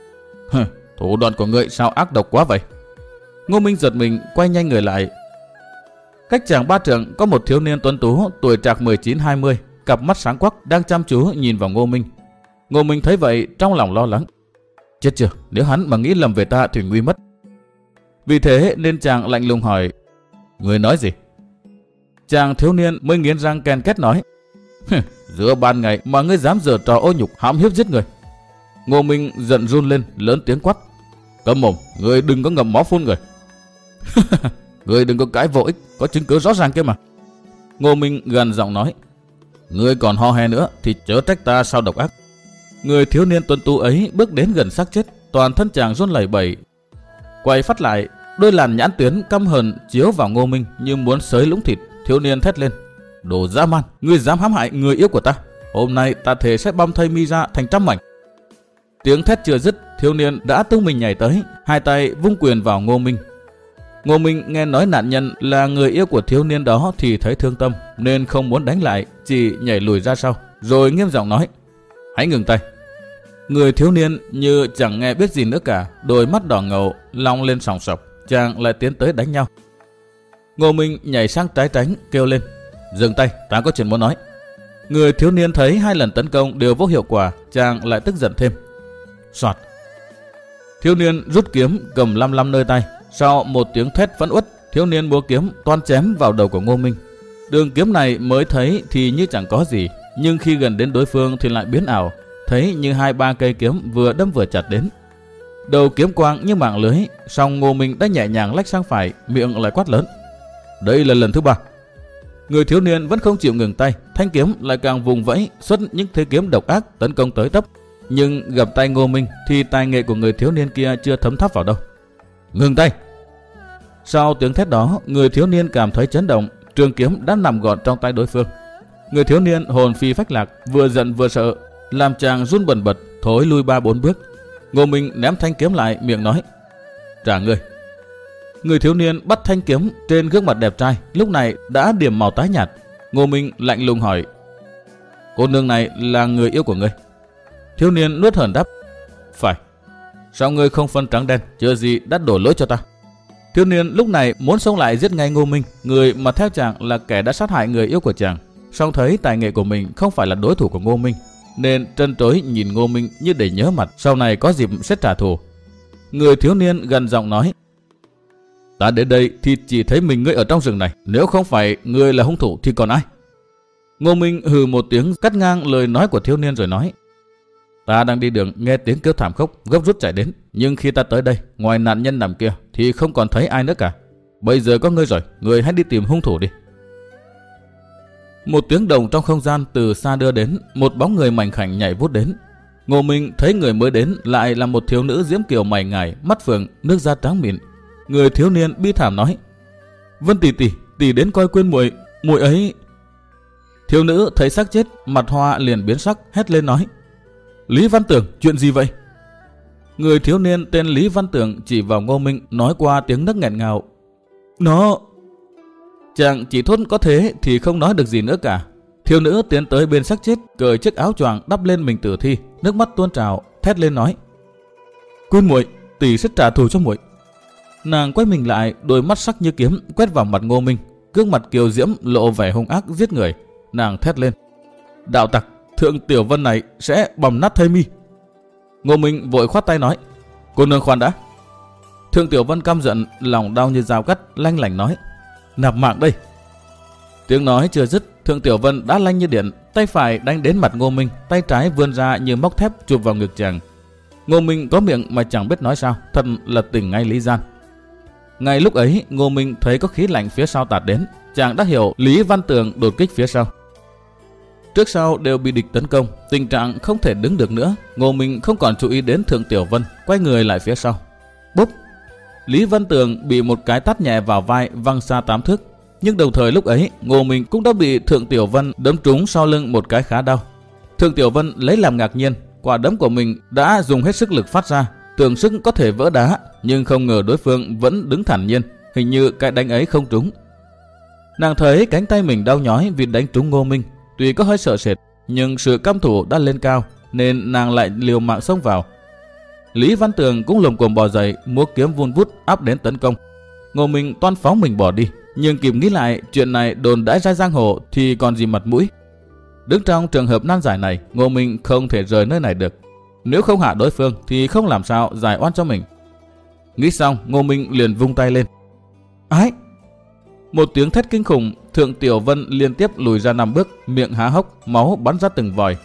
Thủ đoạn của ngươi sao ác độc quá vậy? Ngô Minh giật mình, quay nhanh người lại. Cách chàng 3 trượng có một thiếu niên tuấn tú, tuổi trạc 19-20, cặp mắt sáng quắc đang chăm chú nhìn vào Ngô Minh. Ngô Minh thấy vậy trong lòng lo lắng. Chết chưa, nếu hắn mà nghĩ lầm về ta thì nguy mất. Vì thế nên chàng lạnh lùng hỏi, ngươi nói gì? Chàng thiếu niên mới nghiến răng ken két nói, giữa ban ngày mà ngươi dám giở trò ô nhục hãm hiếp giết người. Ngô Minh giận run lên, lớn tiếng quát, câm mồm, ngươi đừng có ngậm máu phun người. Ngươi đừng có cãi vô ích, có chứng cứ rõ ràng kia mà. Ngô Minh gần giọng nói, ngươi còn ho he nữa thì chớ trách ta sao độc ác. Người thiếu niên tuấn tú ấy bước đến gần xác chết, toàn thân chàng run lẩy bẩy. Quay phát lại, đôi làn nhãn tuyến căm hờn chiếu vào Ngô Minh như muốn xới lũng thịt. Thiếu niên thét lên, đồ dã man, ngươi dám hãm hại người yêu của ta, hôm nay ta thề sẽ băm thây mi ra thành trăm mảnh. Tiếng thét chưa dứt, thiếu niên đã tung mình nhảy tới, hai tay vung quyền vào Ngô Minh. Ngô Minh nghe nói nạn nhân là người yêu của thiếu niên đó thì thấy thương tâm, nên không muốn đánh lại, chỉ nhảy lùi ra sau, rồi nghiêm giọng nói, hãy ngừng tay. Người thiếu niên như chẳng nghe biết gì nữa cả, đôi mắt đỏ ngầu, long lên sòng sọc, chàng lại tiến tới đánh nhau. Ngô Minh nhảy sang trái tránh, kêu lên, dừng tay, ta có chuyện muốn nói. Người thiếu niên thấy 2 lần tấn công đều vô hiệu quả, chàng lại tức giận thêm. Soạt. Thiếu niên rút kiếm cầm lăm lăm nơi tay. Sau một tiếng thét phẫn uất, thiếu niên múa kiếm toan chém vào đầu của Ngô Minh. Đường kiếm này mới thấy thì như chẳng có gì, nhưng khi gần đến đối phương thì lại biến ảo, thấy như 2-3 cây kiếm vừa đâm vừa chặt đến. Đầu kiếm quang như mạng lưới, song Ngô Minh đã nhẹ nhàng lách sang phải, miệng lại quát lớn, đây là lần thứ 3. Người thiếu niên vẫn không chịu ngừng tay, thanh kiếm lại càng vùng vẫy xuất những thế kiếm độc ác tấn công tới tấp. Nhưng gặp tay Ngô Minh thì tài nghệ của người thiếu niên kia chưa thấm tháp vào đâu. Ngừng tay! Sau tiếng thét đó, người thiếu niên cảm thấy chấn động, trường kiếm đã nằm gọn trong tay đối phương. Người thiếu niên hồn phi phách lạc, vừa giận vừa sợ, làm chàng run bần bật, thối lui 3-4 bước. Ngô Minh ném thanh kiếm lại, miệng nói: Trả ngươi. Người thiếu niên bắt thanh kiếm, trên gương mặt đẹp trai lúc này đã điểm màu tái nhạt. Ngô Minh lạnh lùng hỏi: Cô nương này là người yêu của ngươi? Thiếu niên nuốt hờn đáp: Phải. Sao ngươi không phân trắng đen, chưa gì đã đổ lỗi cho ta? Thiếu niên lúc này muốn xông lại giết ngay Ngô Minh, người mà theo chàng là kẻ đã sát hại người yêu của chàng. Song thấy tài nghệ của mình không phải là đối thủ của Ngô Minh, nên trân trối nhìn Ngô Minh như để nhớ mặt, sau này có dịp sẽ trả thù. Người thiếu niên gần giọng nói: Ta đến đây thì chỉ thấy mình ngươi ở trong rừng này, nếu không phải ngươi là hung thủ thì còn ai? Ngô Minh hừ một tiếng cắt ngang lời nói của thiếu niên rồi nói: Ta đang đi đường nghe tiếng kêu thảm khốc, gấp rút chạy đến, nhưng khi ta tới đây, ngoài nạn nhân nằm kia thì không còn thấy ai nữa cả. Bây giờ có ngươi rồi, ngươi hãy đi tìm hung thủ đi. Một tiếng đồng trong không gian từ xa đưa đến, một bóng người mảnh khảnh nhảy vút đến. Ngô Minh thấy người mới đến lại là một thiếu nữ diễm kiều mày ngài, mắt phượng, nước da trắng mịn. Người thiếu niên bi thảm nói: Vân tỷ tỷ, tỷ đến coi quên muội, muội ấy. Thiếu nữ thấy xác chết, mặt hoa liền biến sắc, hét lên nói: Lý Văn Tường, chuyện gì vậy? Người thiếu niên tên Lý Văn Tường chỉ vào Ngô Minh nói qua tiếng nấc nghẹn ngào: Nó... Chàng chỉ thốt có thế thì không nói được gì nữa cả. Thiếu nữ tiến tới bên xác chết, cởi chiếc áo choàng đắp lên mình tử thi, nước mắt tuôn trào, thét lên nói: Quên muội, tỷ sẽ trả thù cho muội. Nàng quay mình lại, đôi mắt sắc như kiếm quét vào mặt Ngô Minh, gương mặt kiều diễm lộ vẻ hung ác giết người. Nàng thét lên: Đạo tặc, Thượng Tiểu Vân này sẽ bầm nát thây mi. Ngô Minh vội khoát tay nói: Cô nương khoan đã. Thượng Tiểu Vân căm giận, lòng đau như dao cắt, lanh lảnh nói: Nạp mạng đây. Tiếng nói chưa dứt, Thượng Tiểu Vân đã lanh như điện, tay phải đánh đến mặt Ngô Minh, tay trái vươn ra như móc thép chụp vào ngực chàng. Ngô Minh có miệng mà chẳng biết nói sao, thật là tỉnh ngay lý gian. Ngay lúc ấy, Ngô Minh thấy có khí lạnh phía sau tạt đến, chàng đã hiểu Lý Văn Tường đột kích phía sau. Trước sau đều bị địch tấn công, tình trạng không thể đứng được nữa. Ngô Minh không còn chú ý đến Thượng Tiểu Vân, quay người lại phía sau. Bốp! Lý Văn Tường bị một cái tát nhẹ vào vai, văng xa 8 thước. Nhưng đồng thời lúc ấy, Ngô Minh cũng đã bị Thượng Tiểu Vân đấm trúng sau lưng một cái khá đau. Thượng Tiểu Vân lấy làm ngạc nhiên, quả đấm của mình đã dùng hết sức lực phát ra, tưởng sức có thể vỡ đá, nhưng không ngờ đối phương vẫn đứng thản nhiên, hình như cái đánh ấy không trúng. Nàng thấy cánh tay mình đau nhói vì đánh trúng Ngô Minh, tuy có hơi sợ sệt, nhưng sự căm thù đã lên cao, nên nàng lại liều mạng xông vào. Lý Văn Tường cũng lồm cồm bò dậy, múa kiếm vun vút áp đến tấn công. Ngô Minh toan phóng mình bỏ đi, nhưng kịp nghĩ lại chuyện này đồn đãi ra giang hồ thì còn gì mặt mũi. Đứng trong trường hợp nan giải này, Ngô Minh không thể rời nơi này được. Nếu không hạ đối phương thì không làm sao giải oan cho mình. Nghĩ xong, Ngô Minh liền vung tay lên. Ái! Một tiếng thét kinh khủng, Thượng Tiểu Vân liên tiếp lùi ra 5 bước, miệng há hốc, máu bắn ra từng vòi.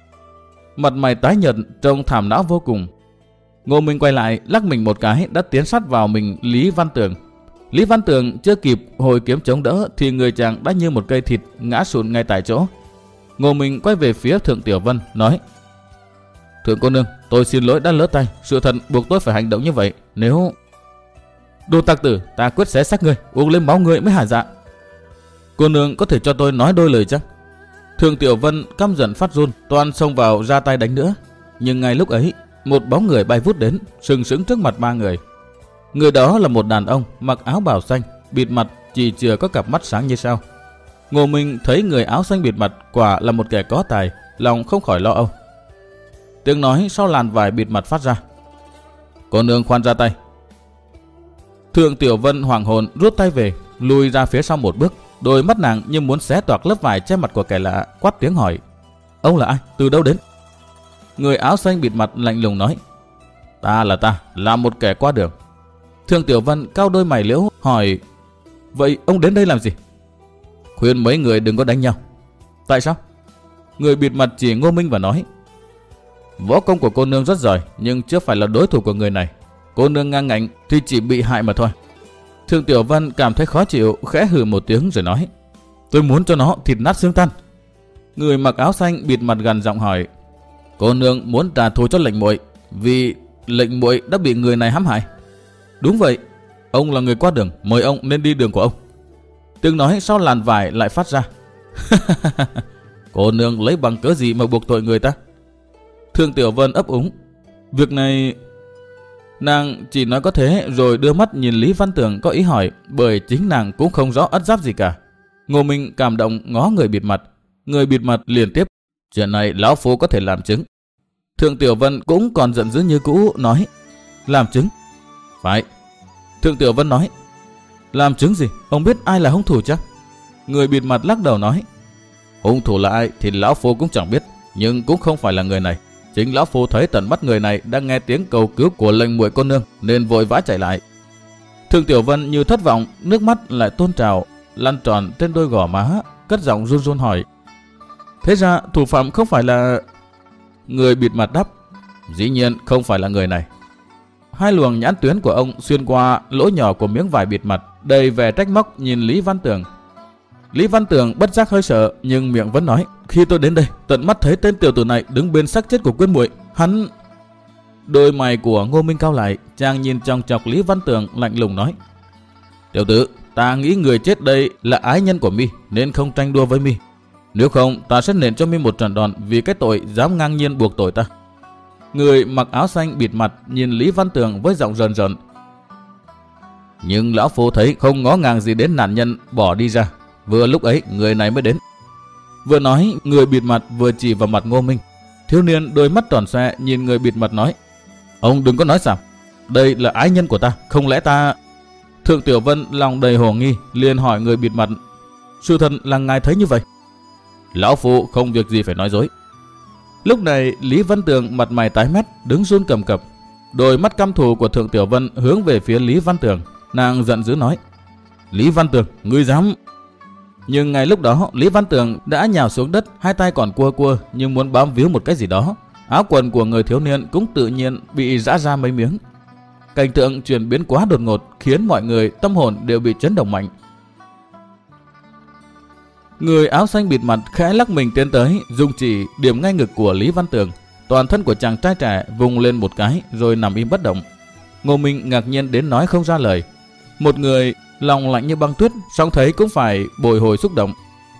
Mặt mày tái nhợt, trông thảm não vô cùng. Ngô Minh quay lại, lắc mình một cái đã tiến sát vào mình Lý Văn Tường. Lý Văn Tường chưa kịp hồi kiếm chống đỡ thì người chàng đã như một cây thịt ngã sụn ngay tại chỗ. Ngô Minh quay về phía Thượng Tiểu Vân nói: Thượng cô nương, tôi xin lỗi đã lỡ tay, sự thật buộc tôi phải hành động như vậy. Nếu... Đồ tặc tử, ta quyết xé xác ngươi, uống lên máu ngươi mới hả dạ. Cô nương có thể cho tôi nói đôi lời chăng? Thượng Tiểu Vân căm giận phát run, toan xông vào ra tay đánh nữa. Nhưng ngay lúc ấy, một bóng người bay vút đến, sừng sững trước mặt 3 người. Người đó là một đàn ông mặc áo bào xanh, bịt mặt, chỉ chừa có cặp mắt sáng như sao. Ngô Minh thấy người áo xanh bịt mặt quả là một kẻ có tài, lòng không khỏi lo âu. Tiếng nói sau làn vải bịt mặt phát ra: Cô nương khoan ra tay. Thượng Tiểu Vân hoảng hồn rút tay về, lùi ra phía sau một bước, đôi mắt nàng như muốn xé toạc lớp vải che mặt của kẻ lạ, quát tiếng hỏi: Ông là ai? Từ đâu đến? Người áo xanh bịt mặt lạnh lùng nói: Ta là một kẻ qua đường. Thượng Tiểu Vân cau đôi mày liễu hỏi: Vậy ông đến đây làm gì? Khuyên mấy người đừng có đánh nhau. Tại sao? Người bịt mặt chỉ Ngô Minh và nói: Võ công của cô nương rất giỏi, nhưng chưa phải là đối thủ của người này. Cô nương ngang ngạnh thì chỉ bị hại mà thôi. Thượng Tiểu Vân cảm thấy khó chịu, khẽ hừ một tiếng rồi nói: Tôi muốn cho nó thịt nát xương tan. Người mặc áo xanh bịt mặt gằn giọng hỏi. Cô nương muốn trả thù cho lệnh muội vì lệnh muội đã bị người này hãm hại. Đúng vậy, ông là người qua đường, mời ông nên đi đường của ông. Tiếng nói sau làn vải lại phát ra. Cô nương lấy bằng cớ gì mà buộc tội người ta? Thương Tiểu Vân ấp úng. Việc này... Nàng chỉ nói có thế rồi đưa mắt nhìn Lý Văn Tường có ý hỏi, bởi chính nàng cũng không rõ ắt giáp gì cả. Ngô Minh cảm động ngó người bịt mặt. Người bịt mặt liền tiếp. Chuyện này lão phu có thể làm chứng. Thượng Tiểu Vân cũng còn giận dữ như cũ nói. Làm chứng? Phải. Thượng Tiểu Vân nói. Làm chứng gì? Ông biết ai là hung thủ chắc? Người bịt mặt lắc đầu nói. Hung thủ là ai thì lão phu cũng chẳng biết, nhưng cũng không phải là người này. Chính lão phu thấy tận mắt người này đang nghe tiếng cầu cứu của lệnh muội cô nương nên vội vã chạy lại. Thượng Tiểu Vân như thất vọng, nước mắt lại tuôn trào, lăn tròn trên đôi gò má, cất giọng run run hỏi. Thế ra thủ phạm không phải là... Người bịt mặt đáp. Dĩ nhiên không phải là người này. Hai luồng nhãn tuyến của ông xuyên qua lỗ nhỏ của miếng vải bịt mặt, đầy vẻ trách móc nhìn Lý Văn Tường. Lý Văn Tường bất giác hơi sợ, nhưng miệng vẫn nói. Khi tôi đến đây, tận mắt thấy tên tiểu tử này đứng bên xác chết của Quyên muội. Hắn... Đôi mày của Ngô Minh cau lại, chàng nhìn chòng chọc Lý Văn Tường lạnh lùng nói. Tiểu tử, ta nghĩ người chết đây là ái nhân của mi nên không tranh đua với mi. Nếu không, ta sẽ nện cho mi một trận đòn vì cái tội dám ngang nhiên buộc tội ta. Người mặc áo xanh bịt mặt nhìn Lý Văn Tường với giọng rờn rợn. Nhưng lão phu thấy không ngó ngàng gì đến nạn nhân bỏ đi ra. Vừa lúc ấy người này mới đến. Vừa nói, người bịt mặt vừa chỉ vào mặt Ngô Minh. Thiếu niên đôi mắt tròn xoe nhìn người bịt mặt nói. Ông đừng có nói xạo. Đây là ái nhân của ta, không lẽ ta... Thượng Tiểu Vân lòng đầy hồ nghi, liền hỏi người bịt mặt. Sự thật là ngài thấy như vậy? Lão phu không việc gì phải nói dối. Lúc này Lý Văn Tường mặt mày tái mét, đứng run cầm cập. Đôi mắt căm thù của Thượng Tiểu Vân hướng về phía Lý Văn Tường. Nàng giận dữ nói. Lý Văn Tường, ngươi dám... Nhưng ngay lúc đó Lý Văn Tường đã nhào xuống đất, hai tay còn cua cua nhưng muốn bám víu một cái gì đó. Áo quần của người thiếu niên cũng tự nhiên bị rã ra mấy miếng. Cảnh tượng chuyển biến quá đột ngột khiến mọi người tâm hồn đều bị chấn động mạnh. Người áo xanh bịt mặt khẽ lắc mình tiến tới, dùng chỉ điểm ngay ngực của Lý Văn Tường. Toàn thân của chàng trai trẻ vùng lên một cái rồi nằm im bất động. Ngô Minh ngạc nhiên đến nói không ra lời. Một người lòng lạnh như băng tuyết, song thấy cũng phải bồi hồi xúc động.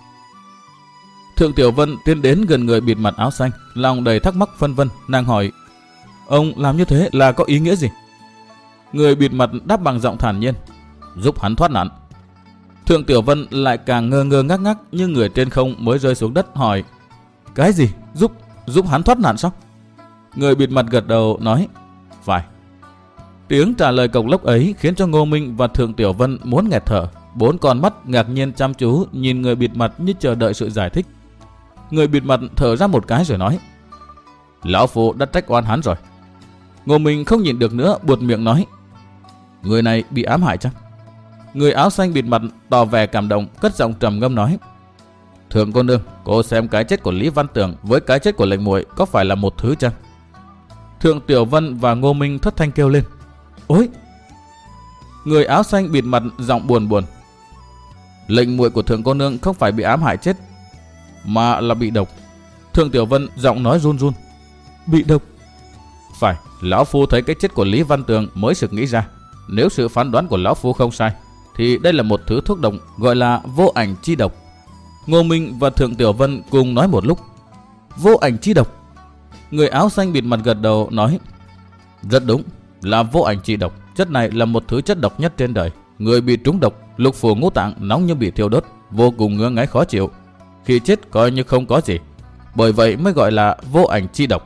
Thượng Tiểu Vân tiến đến gần người bịt mặt áo xanh, lòng đầy thắc mắc phân vân. Nàng hỏi, ông làm như thế là có ý nghĩa gì? Người bịt mặt đáp bằng giọng thản nhiên, giúp hắn thoát nạn. Thượng Tiểu Vân lại càng ngơ ngơ ngác ngác như người trên không mới rơi xuống đất, hỏi, cái gì? Giúp hắn thoát nạn sao? Người bịt mặt gật đầu nói, phải. Tiếng trả lời cộc lốc ấy khiến cho Ngô Minh và Thượng Tiểu Vân muốn nghẹt thở. Bốn con mắt ngạc nhiên chăm chú nhìn người bịt mặt như chờ đợi sự giải thích. Người bịt mặt thở ra một cái rồi nói, lão phu đã trách oan hắn rồi. Ngô Minh không nhịn được nữa, buột miệng nói, người này bị ám hại chăng? Người áo xanh bịt mặt tỏ vẻ cảm động, cất giọng trầm ngâm nói, thượng cô nương, cô xem cái chết của Lý Văn Tường với cái chết của lệnh muội có phải là một thứ chăng? Thượng Tiểu Vân và Ngô Minh thất thanh kêu lên, ôi! Người áo xanh bịt mặt giọng buồn buồn, lệnh muội của thượng cô nương không phải bị ám hại chết mà là bị độc. Thượng Tiểu Vân giọng nói run run, bị độc? Phải, lão phu thấy cái chết của Lý Văn Tường mới sực nghĩ ra. Nếu sự phán đoán của lão phu không sai thì đây là một thứ thuốc độc gọi là vô ảnh chi độc. Ngô Minh và Thượng Tiểu Vân cùng nói một lúc, vô ảnh chi độc? Người áo xanh bịt mặt gật đầu nói, rất đúng, là vô ảnh chi độc. Chất này là một thứ chất độc nhất trên đời. Người bị trúng độc, lục phủ ngũ tạng nóng như bị thiêu đốt, vô cùng ngứa ngáy khó chịu. Khi chết coi như không có gì, bởi vậy mới gọi là vô ảnh chi độc.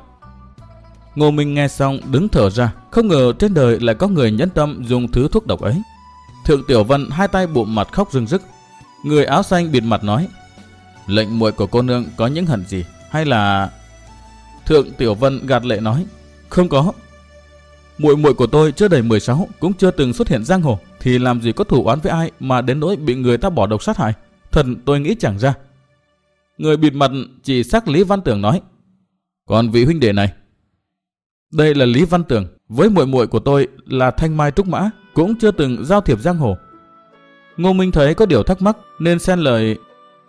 Ngô Minh nghe xong đứng thở ra, không ngờ trên đời lại có người nhẫn tâm dùng thứ thuốc độc ấy. Thượng Tiểu Vân hai tay bụm mặt khóc rưng rức. Người áo xanh bịt mặt nói, lệnh muội của cô nương có những hận gì hay là... Thượng Tiểu Vân gạt lệ nói, không có. Muội của tôi chưa đầy 16, cũng chưa từng xuất hiện giang hồ, thì làm gì có thù oán với ai mà đến nỗi bị người ta bỏ độc sát hại. Thật tôi nghĩ chẳng ra. Người bịt mặt chỉ xác Lý Văn Tường nói, còn vị huynh đệ này? Đây là Lý Văn Tường, với muội của tôi là Thanh Mai Trúc Mã, cũng chưa từng giao thiệp giang hồ. Ngô Minh thấy có điều thắc mắc nên xen lời,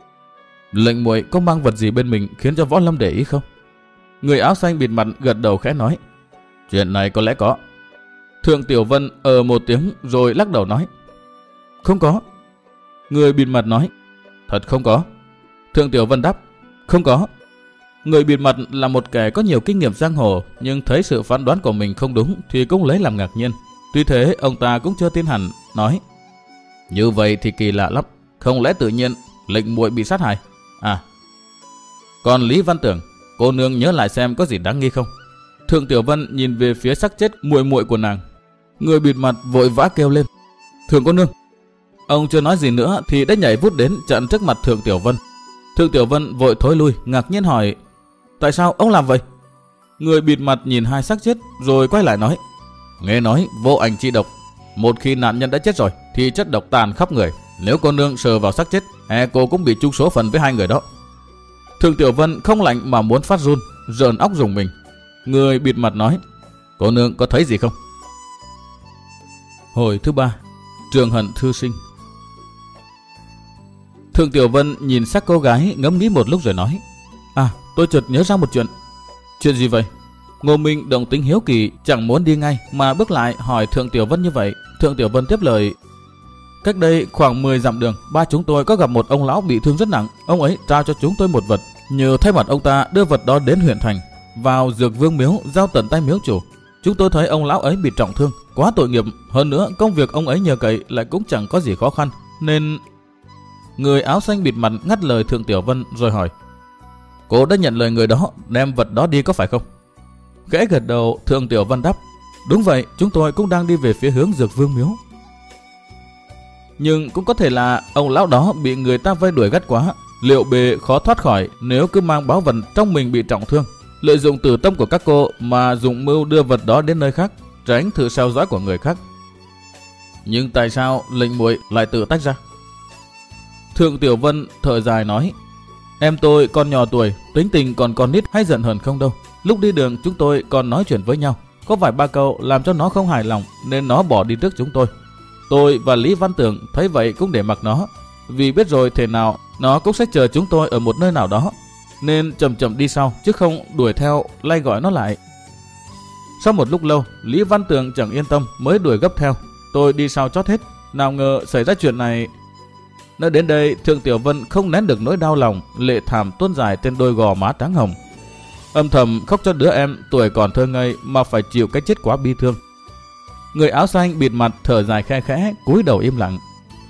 Lệnh muội có mang vật gì bên mình khiến cho Võ Lâm để ý không? Người áo xanh bịt mặt gật đầu khẽ nói. Chuyện này có lẽ có. Thượng Tiểu Vân một tiếng rồi lắc đầu nói. Không có. Người bịt mặt nói. Thật không có? Thượng Tiểu Vân đáp. Không có. Người bịt mặt là một kẻ có nhiều kinh nghiệm giang hồ, nhưng thấy sự phán đoán của mình không đúng thì cũng lấy làm ngạc nhiên. Tuy thế ông ta cũng chưa tin hẳn, nói. Như vậy thì kỳ lạ lắm. Không lẽ tự nhiên lệnh muội bị sát hại? À, còn Lý Văn Tưởng, cô nương nhớ lại xem có gì đáng nghi không? Thượng Tiểu Vân nhìn về phía xác chết muội muội của nàng. Người bịt mặt vội vã kêu lên. Thượng cô nương. Ông chưa nói gì nữa thì đã nhảy vút đến chặn trước mặt Thượng Tiểu Vân. Thượng Tiểu Vân vội thối lui, ngạc nhiên hỏi. Tại sao ông làm vậy? Người bịt mặt nhìn hai xác chết rồi quay lại nói. Nghe nói vô ảnh chi độc. Một khi nạn nhân đã chết rồi thì chất độc tàn khắp người. Nếu cô nương sờ vào xác chết, cô cũng bị chung số phận với hai người đó. Thượng Tiểu Vân không lạnh mà muốn phát run, rợn óc rùng mình. Người bịt mặt nói. Cô nương có thấy gì không? Hồi thứ 3. Trường hận thư sinh. Thượng Tiểu Vân nhìn xác cô gái ngẫm nghĩ một lúc rồi nói. À, tôi chợt nhớ ra một chuyện. Chuyện gì vậy? Ngô Minh động tính hiếu kỳ, chẳng muốn đi ngay mà bước lại hỏi Thượng Tiểu Vân như vậy. Thượng Tiểu Vân tiếp lời. Cách đây khoảng 10 dặm đường, ba chúng tôi có gặp một ông lão bị thương rất nặng. Ông ấy trao cho chúng tôi một vật, nhờ thay mặt ông ta đưa vật đó đến huyện thành, vào Dược Vương miếu giao tận tay miếu chủ. Chúng tôi thấy ông lão ấy bị trọng thương, quá tội nghiệp. Hơn nữa công việc ông ấy nhờ cậy lại cũng chẳng có gì khó khăn, nên... Người áo xanh bịt mặt ngắt lời Thượng Tiểu Vân rồi hỏi. Cô đã nhận lời người đó đem vật đó đi có phải không? Khẽ gật đầu, Thượng Tiểu Vân đáp. Đúng vậy, chúng tôi cũng đang đi về phía hướng Dược Vương miếu. Nhưng cũng có thể là ông lão đó bị người ta vây đuổi gắt quá, liệu bề khó thoát khỏi nếu cứ mang báu vật trong mình bị trọng thương, lợi dụng tử tâm của các cô mà dùng mưu đưa vật đó đến nơi khác, tránh sự theo dõi của người khác. Nhưng tại sao lệnh muội lại tự tách ra? Thượng Tiểu Vân thở dài nói. Em tôi còn nhỏ tuổi, tính tình còn con nít hay giận hờn không đâu. Lúc đi đường chúng tôi còn nói chuyện với nhau, có vài ba câu làm cho nó không hài lòng nên nó bỏ đi trước chúng tôi. Tôi và Lý Văn Tưởng thấy vậy cũng để mặc nó, vì biết rồi thế nào nó cũng sẽ chờ chúng tôi ở một nơi nào đó, nên chậm chậm đi sau chứ không đuổi theo lay gọi nó lại. Sau một lúc lâu, Lý Văn Tưởng chẳng yên tâm mới đuổi gấp theo. Tôi đi sau chót hết, nào ngờ xảy ra chuyện này. Nói đến đây, Thượng Tiểu Vân không nén được nỗi đau lòng, lệ thảm tuôn dài trên đôi gò má trắng hồng. Âm thầm khóc cho đứa em tuổi còn thơ ngây mà phải chịu cái chết quá bi thương. Người áo xanh bịt mặt thở dài khe khẽ, cúi đầu im lặng.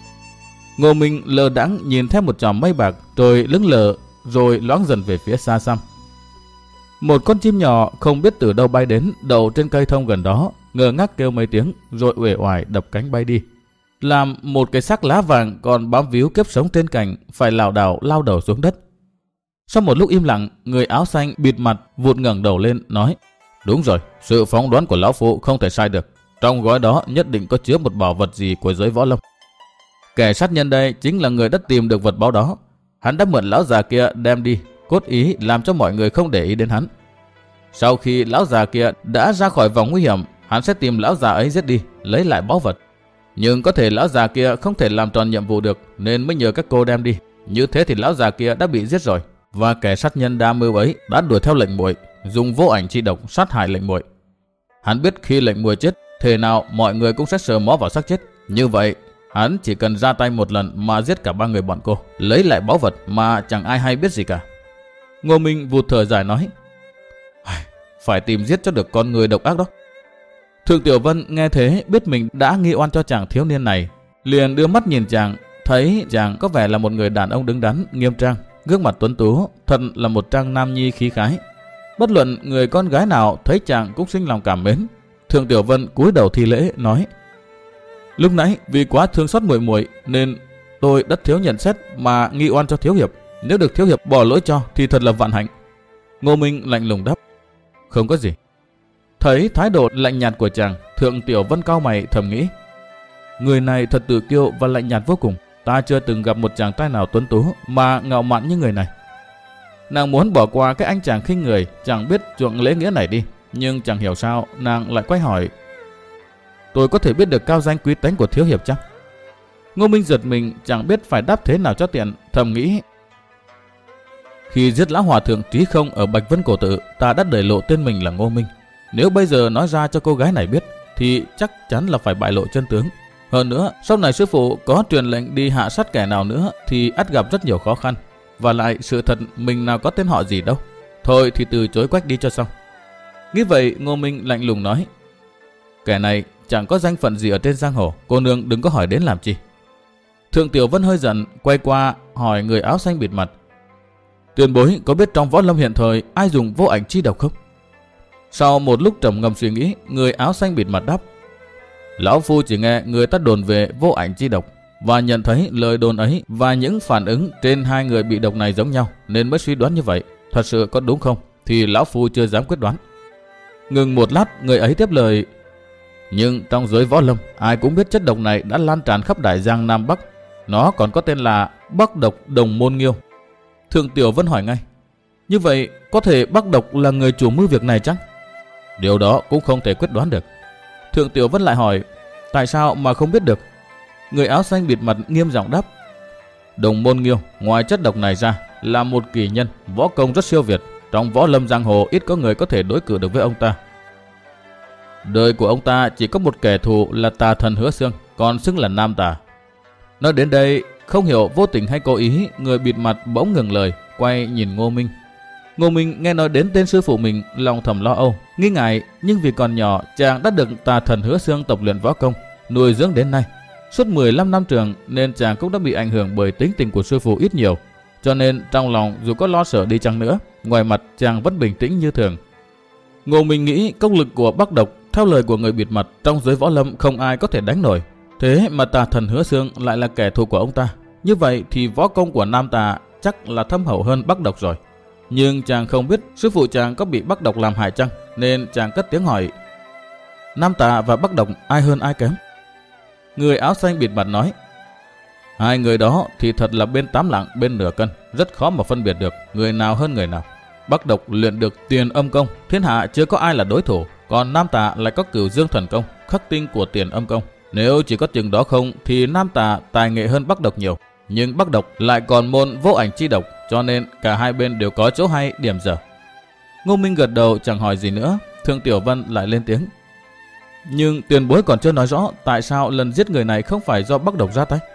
Ngô Minh lơ đãng nhìn theo một chòm mây bạc, rồi lững lờ, rồi loáng dần về phía xa xăm. Một con chim nhỏ không biết từ đâu bay đến, đậu trên cây thông gần đó, ngơ ngác kêu mấy tiếng, rồi uể oải đập cánh bay đi, làm một cái xác lá vàng còn bám víu kiếp sống trên cành phải lảo đảo lao đầu xuống đất. Sau một lúc im lặng, người áo xanh bịt mặt vụt ngẩng đầu lên nói. Đúng rồi, sự phỏng đoán của lão phụ không thể sai được. Trong gói đó nhất định có chứa một bảo vật gì của giới võ lâm. Kẻ sát nhân đây chính là người đã tìm được vật báo đó. Hắn đã mượn lão già kia đem đi, cốt ý làm cho mọi người không để ý đến hắn. Sau khi lão già kia đã ra khỏi vòng nguy hiểm, hắn sẽ tìm lão già ấy giết đi, lấy lại báu vật. Nhưng có thể lão già kia không thể làm tròn nhiệm vụ được nên mới nhờ các cô đem đi. Như thế thì lão già kia đã bị giết rồi, và kẻ sát nhân đa mưu ấy đã đuổi theo lệnh muội, dùng vô ảnh chi độc sát hại lệnh muội. Hắn biết khi lệnh muội chết, thế nào mọi người cũng sẽ sờ mó vào xác chết. Như vậy, hắn chỉ cần ra tay một lần mà giết cả ba người bọn cô, lấy lại báu vật mà chẳng ai hay biết gì cả. Ngô Minh vụt thở dài nói. Phải tìm giết cho được con người độc ác đó. Thượng Tiểu Vân nghe thế biết mình đã nghi oan cho chàng thiếu niên này, liền đưa mắt nhìn chàng, thấy chàng có vẻ là một người đàn ông đứng đắn, nghiêm trang, gương mặt tuấn tú, thật là một trang nam nhi khí khái. Bất luận người con gái nào thấy chàng cũng sinh lòng cảm mến. Thượng Tiểu Vân cúi đầu thi lễ nói. Lúc nãy vì quá thương xót muội muội nên tôi đã thiếu nhận xét mà nghi oan cho thiếu hiệp. Nếu được thiếu hiệp bỏ lỗi cho thì thật là vạn hạnh. Ngô Minh lạnh lùng đáp. Không có gì. Thấy thái độ lạnh nhạt của chàng, Thượng Tiểu Vân cau mày thầm nghĩ. Người này thật tự kiêu và lạnh nhạt vô cùng. Ta chưa từng gặp một chàng trai nào tuấn tú mà ngạo mạn như người này. Nàng muốn bỏ qua cái anh chàng khinh người, chẳng biết chuộng lễ nghĩa này đi. Nhưng chẳng hiểu sao nàng lại quay hỏi. Tôi có thể biết được cao danh quý tánh của thiếu hiệp chăng? Ngô Minh giật mình, chẳng biết phải đáp thế nào cho tiện, thầm nghĩ. Khi giết lão hòa thượng Trí Không ở Bạch Vân Cổ Tự, ta đã để lộ tên mình là Ngô Minh. Nếu bây giờ nói ra cho cô gái này biết thì chắc chắn là phải bại lộ chân tướng. Hơn nữa, sau này sư phụ có truyền lệnh đi hạ sát kẻ nào nữa thì ắt gặp rất nhiều khó khăn. Và lại sự thật mình nào có tên họ gì đâu. Thôi thì từ chối Quách đi cho xong. Nghĩ vậy, Ngô Minh lạnh lùng nói: kẻ này chẳng có danh phận gì ở trên giang hồ, cô nương đừng có hỏi đến làm chi. Thượng Tiểu Vân hơi giận, quay qua hỏi người áo xanh bịt mặt: tiền bối có biết trong võ lâm hiện thời ai dùng vô ảnh chi độc không? Sau một lúc trầm ngâm suy nghĩ, người áo xanh bịt mặt đáp: lão phu chỉ nghe người ta đồn về vô ảnh chi độc và nhận thấy lời đồn ấy và những phản ứng trên hai người bị độc này giống nhau nên mới suy đoán như vậy. Thật sự có đúng không thì lão phu chưa dám quyết đoán. Ngừng một lát, người ấy tiếp lời: nhưng trong giới võ lâm ai cũng biết chất độc này đã lan tràn khắp đại giang Nam Bắc. Nó còn có tên là Bắc độc Đồng Môn Nghiêu. Thượng Tiểu Vân hỏi ngay: như vậy có thể Bắc độc là người chủ mưu việc này chăng? Điều đó cũng không thể quyết đoán được. Thượng Tiểu Vân lại hỏi: tại sao mà không biết được? Người áo xanh bịt mặt nghiêm giọng đáp: Đồng Môn Nghiêu ngoài chất độc này ra là một kỳ nhân, võ công rất siêu việt. Trong võ lâm giang hồ ít có người có thể đối cử được với ông ta. Đời của ông ta chỉ có một kẻ thù là tà thần Hứa Xương, còn xưng là Nam Tà. Nói đến đây, không hiểu vô tình hay cố ý, người bịt mặt bỗng ngừng lời, quay nhìn Ngô Minh. Ngô Minh nghe nói đến tên sư phụ mình, lòng thầm lo âu, nghi ngại, nhưng vì còn nhỏ, chàng đã được tà thần Hứa Xương tập luyện võ công, nuôi dưỡng đến nay. Suốt 15 năm trường nên chàng cũng đã bị ảnh hưởng bởi tính tình của sư phụ ít nhiều. Cho nên trong lòng dù có lo sợ đi chăng nữa, ngoài mặt chàng vẫn bình tĩnh như thường. Ngô Minh nghĩ công lực của Bắc độc, theo lời của người bịt mặt, trong giới võ lâm không ai có thể đánh nổi. Thế mà tà thần Hứa Xương lại là kẻ thù của ông ta. Như vậy thì võ công của Nam Tà chắc là thâm hậu hơn Bắc độc rồi. Nhưng chàng không biết sư phụ chàng có bị Bắc độc làm hại chăng, nên chàng cất tiếng hỏi: Nam Tà và Bắc độc ai hơn ai kém? Người áo xanh bịt mặt nói: hai người đó thì thật là bên 8 lạng bên nửa cân, rất khó mà phân biệt được người nào hơn người nào. Bắc độc luyện được Tiền Âm Công, thiên hạ chưa có ai là đối thủ, còn Nam Tà lại có Cửu Dương Thần Công, khắc tinh của Tiền Âm Công. Nếu chỉ có chừng đó không thì Nam Tà tài nghệ hơn Bắc độc nhiều, nhưng Bắc độc lại còn môn vô ảnh chi độc, cho nên cả hai bên đều có chỗ hay điểm dở. Ngô Minh gật đầu chẳng hỏi gì nữa. Thượng Tiểu Vân lại lên tiếng: nhưng tiền bối còn chưa nói rõ tại sao lần giết người này không phải do Bắc độc ra tay.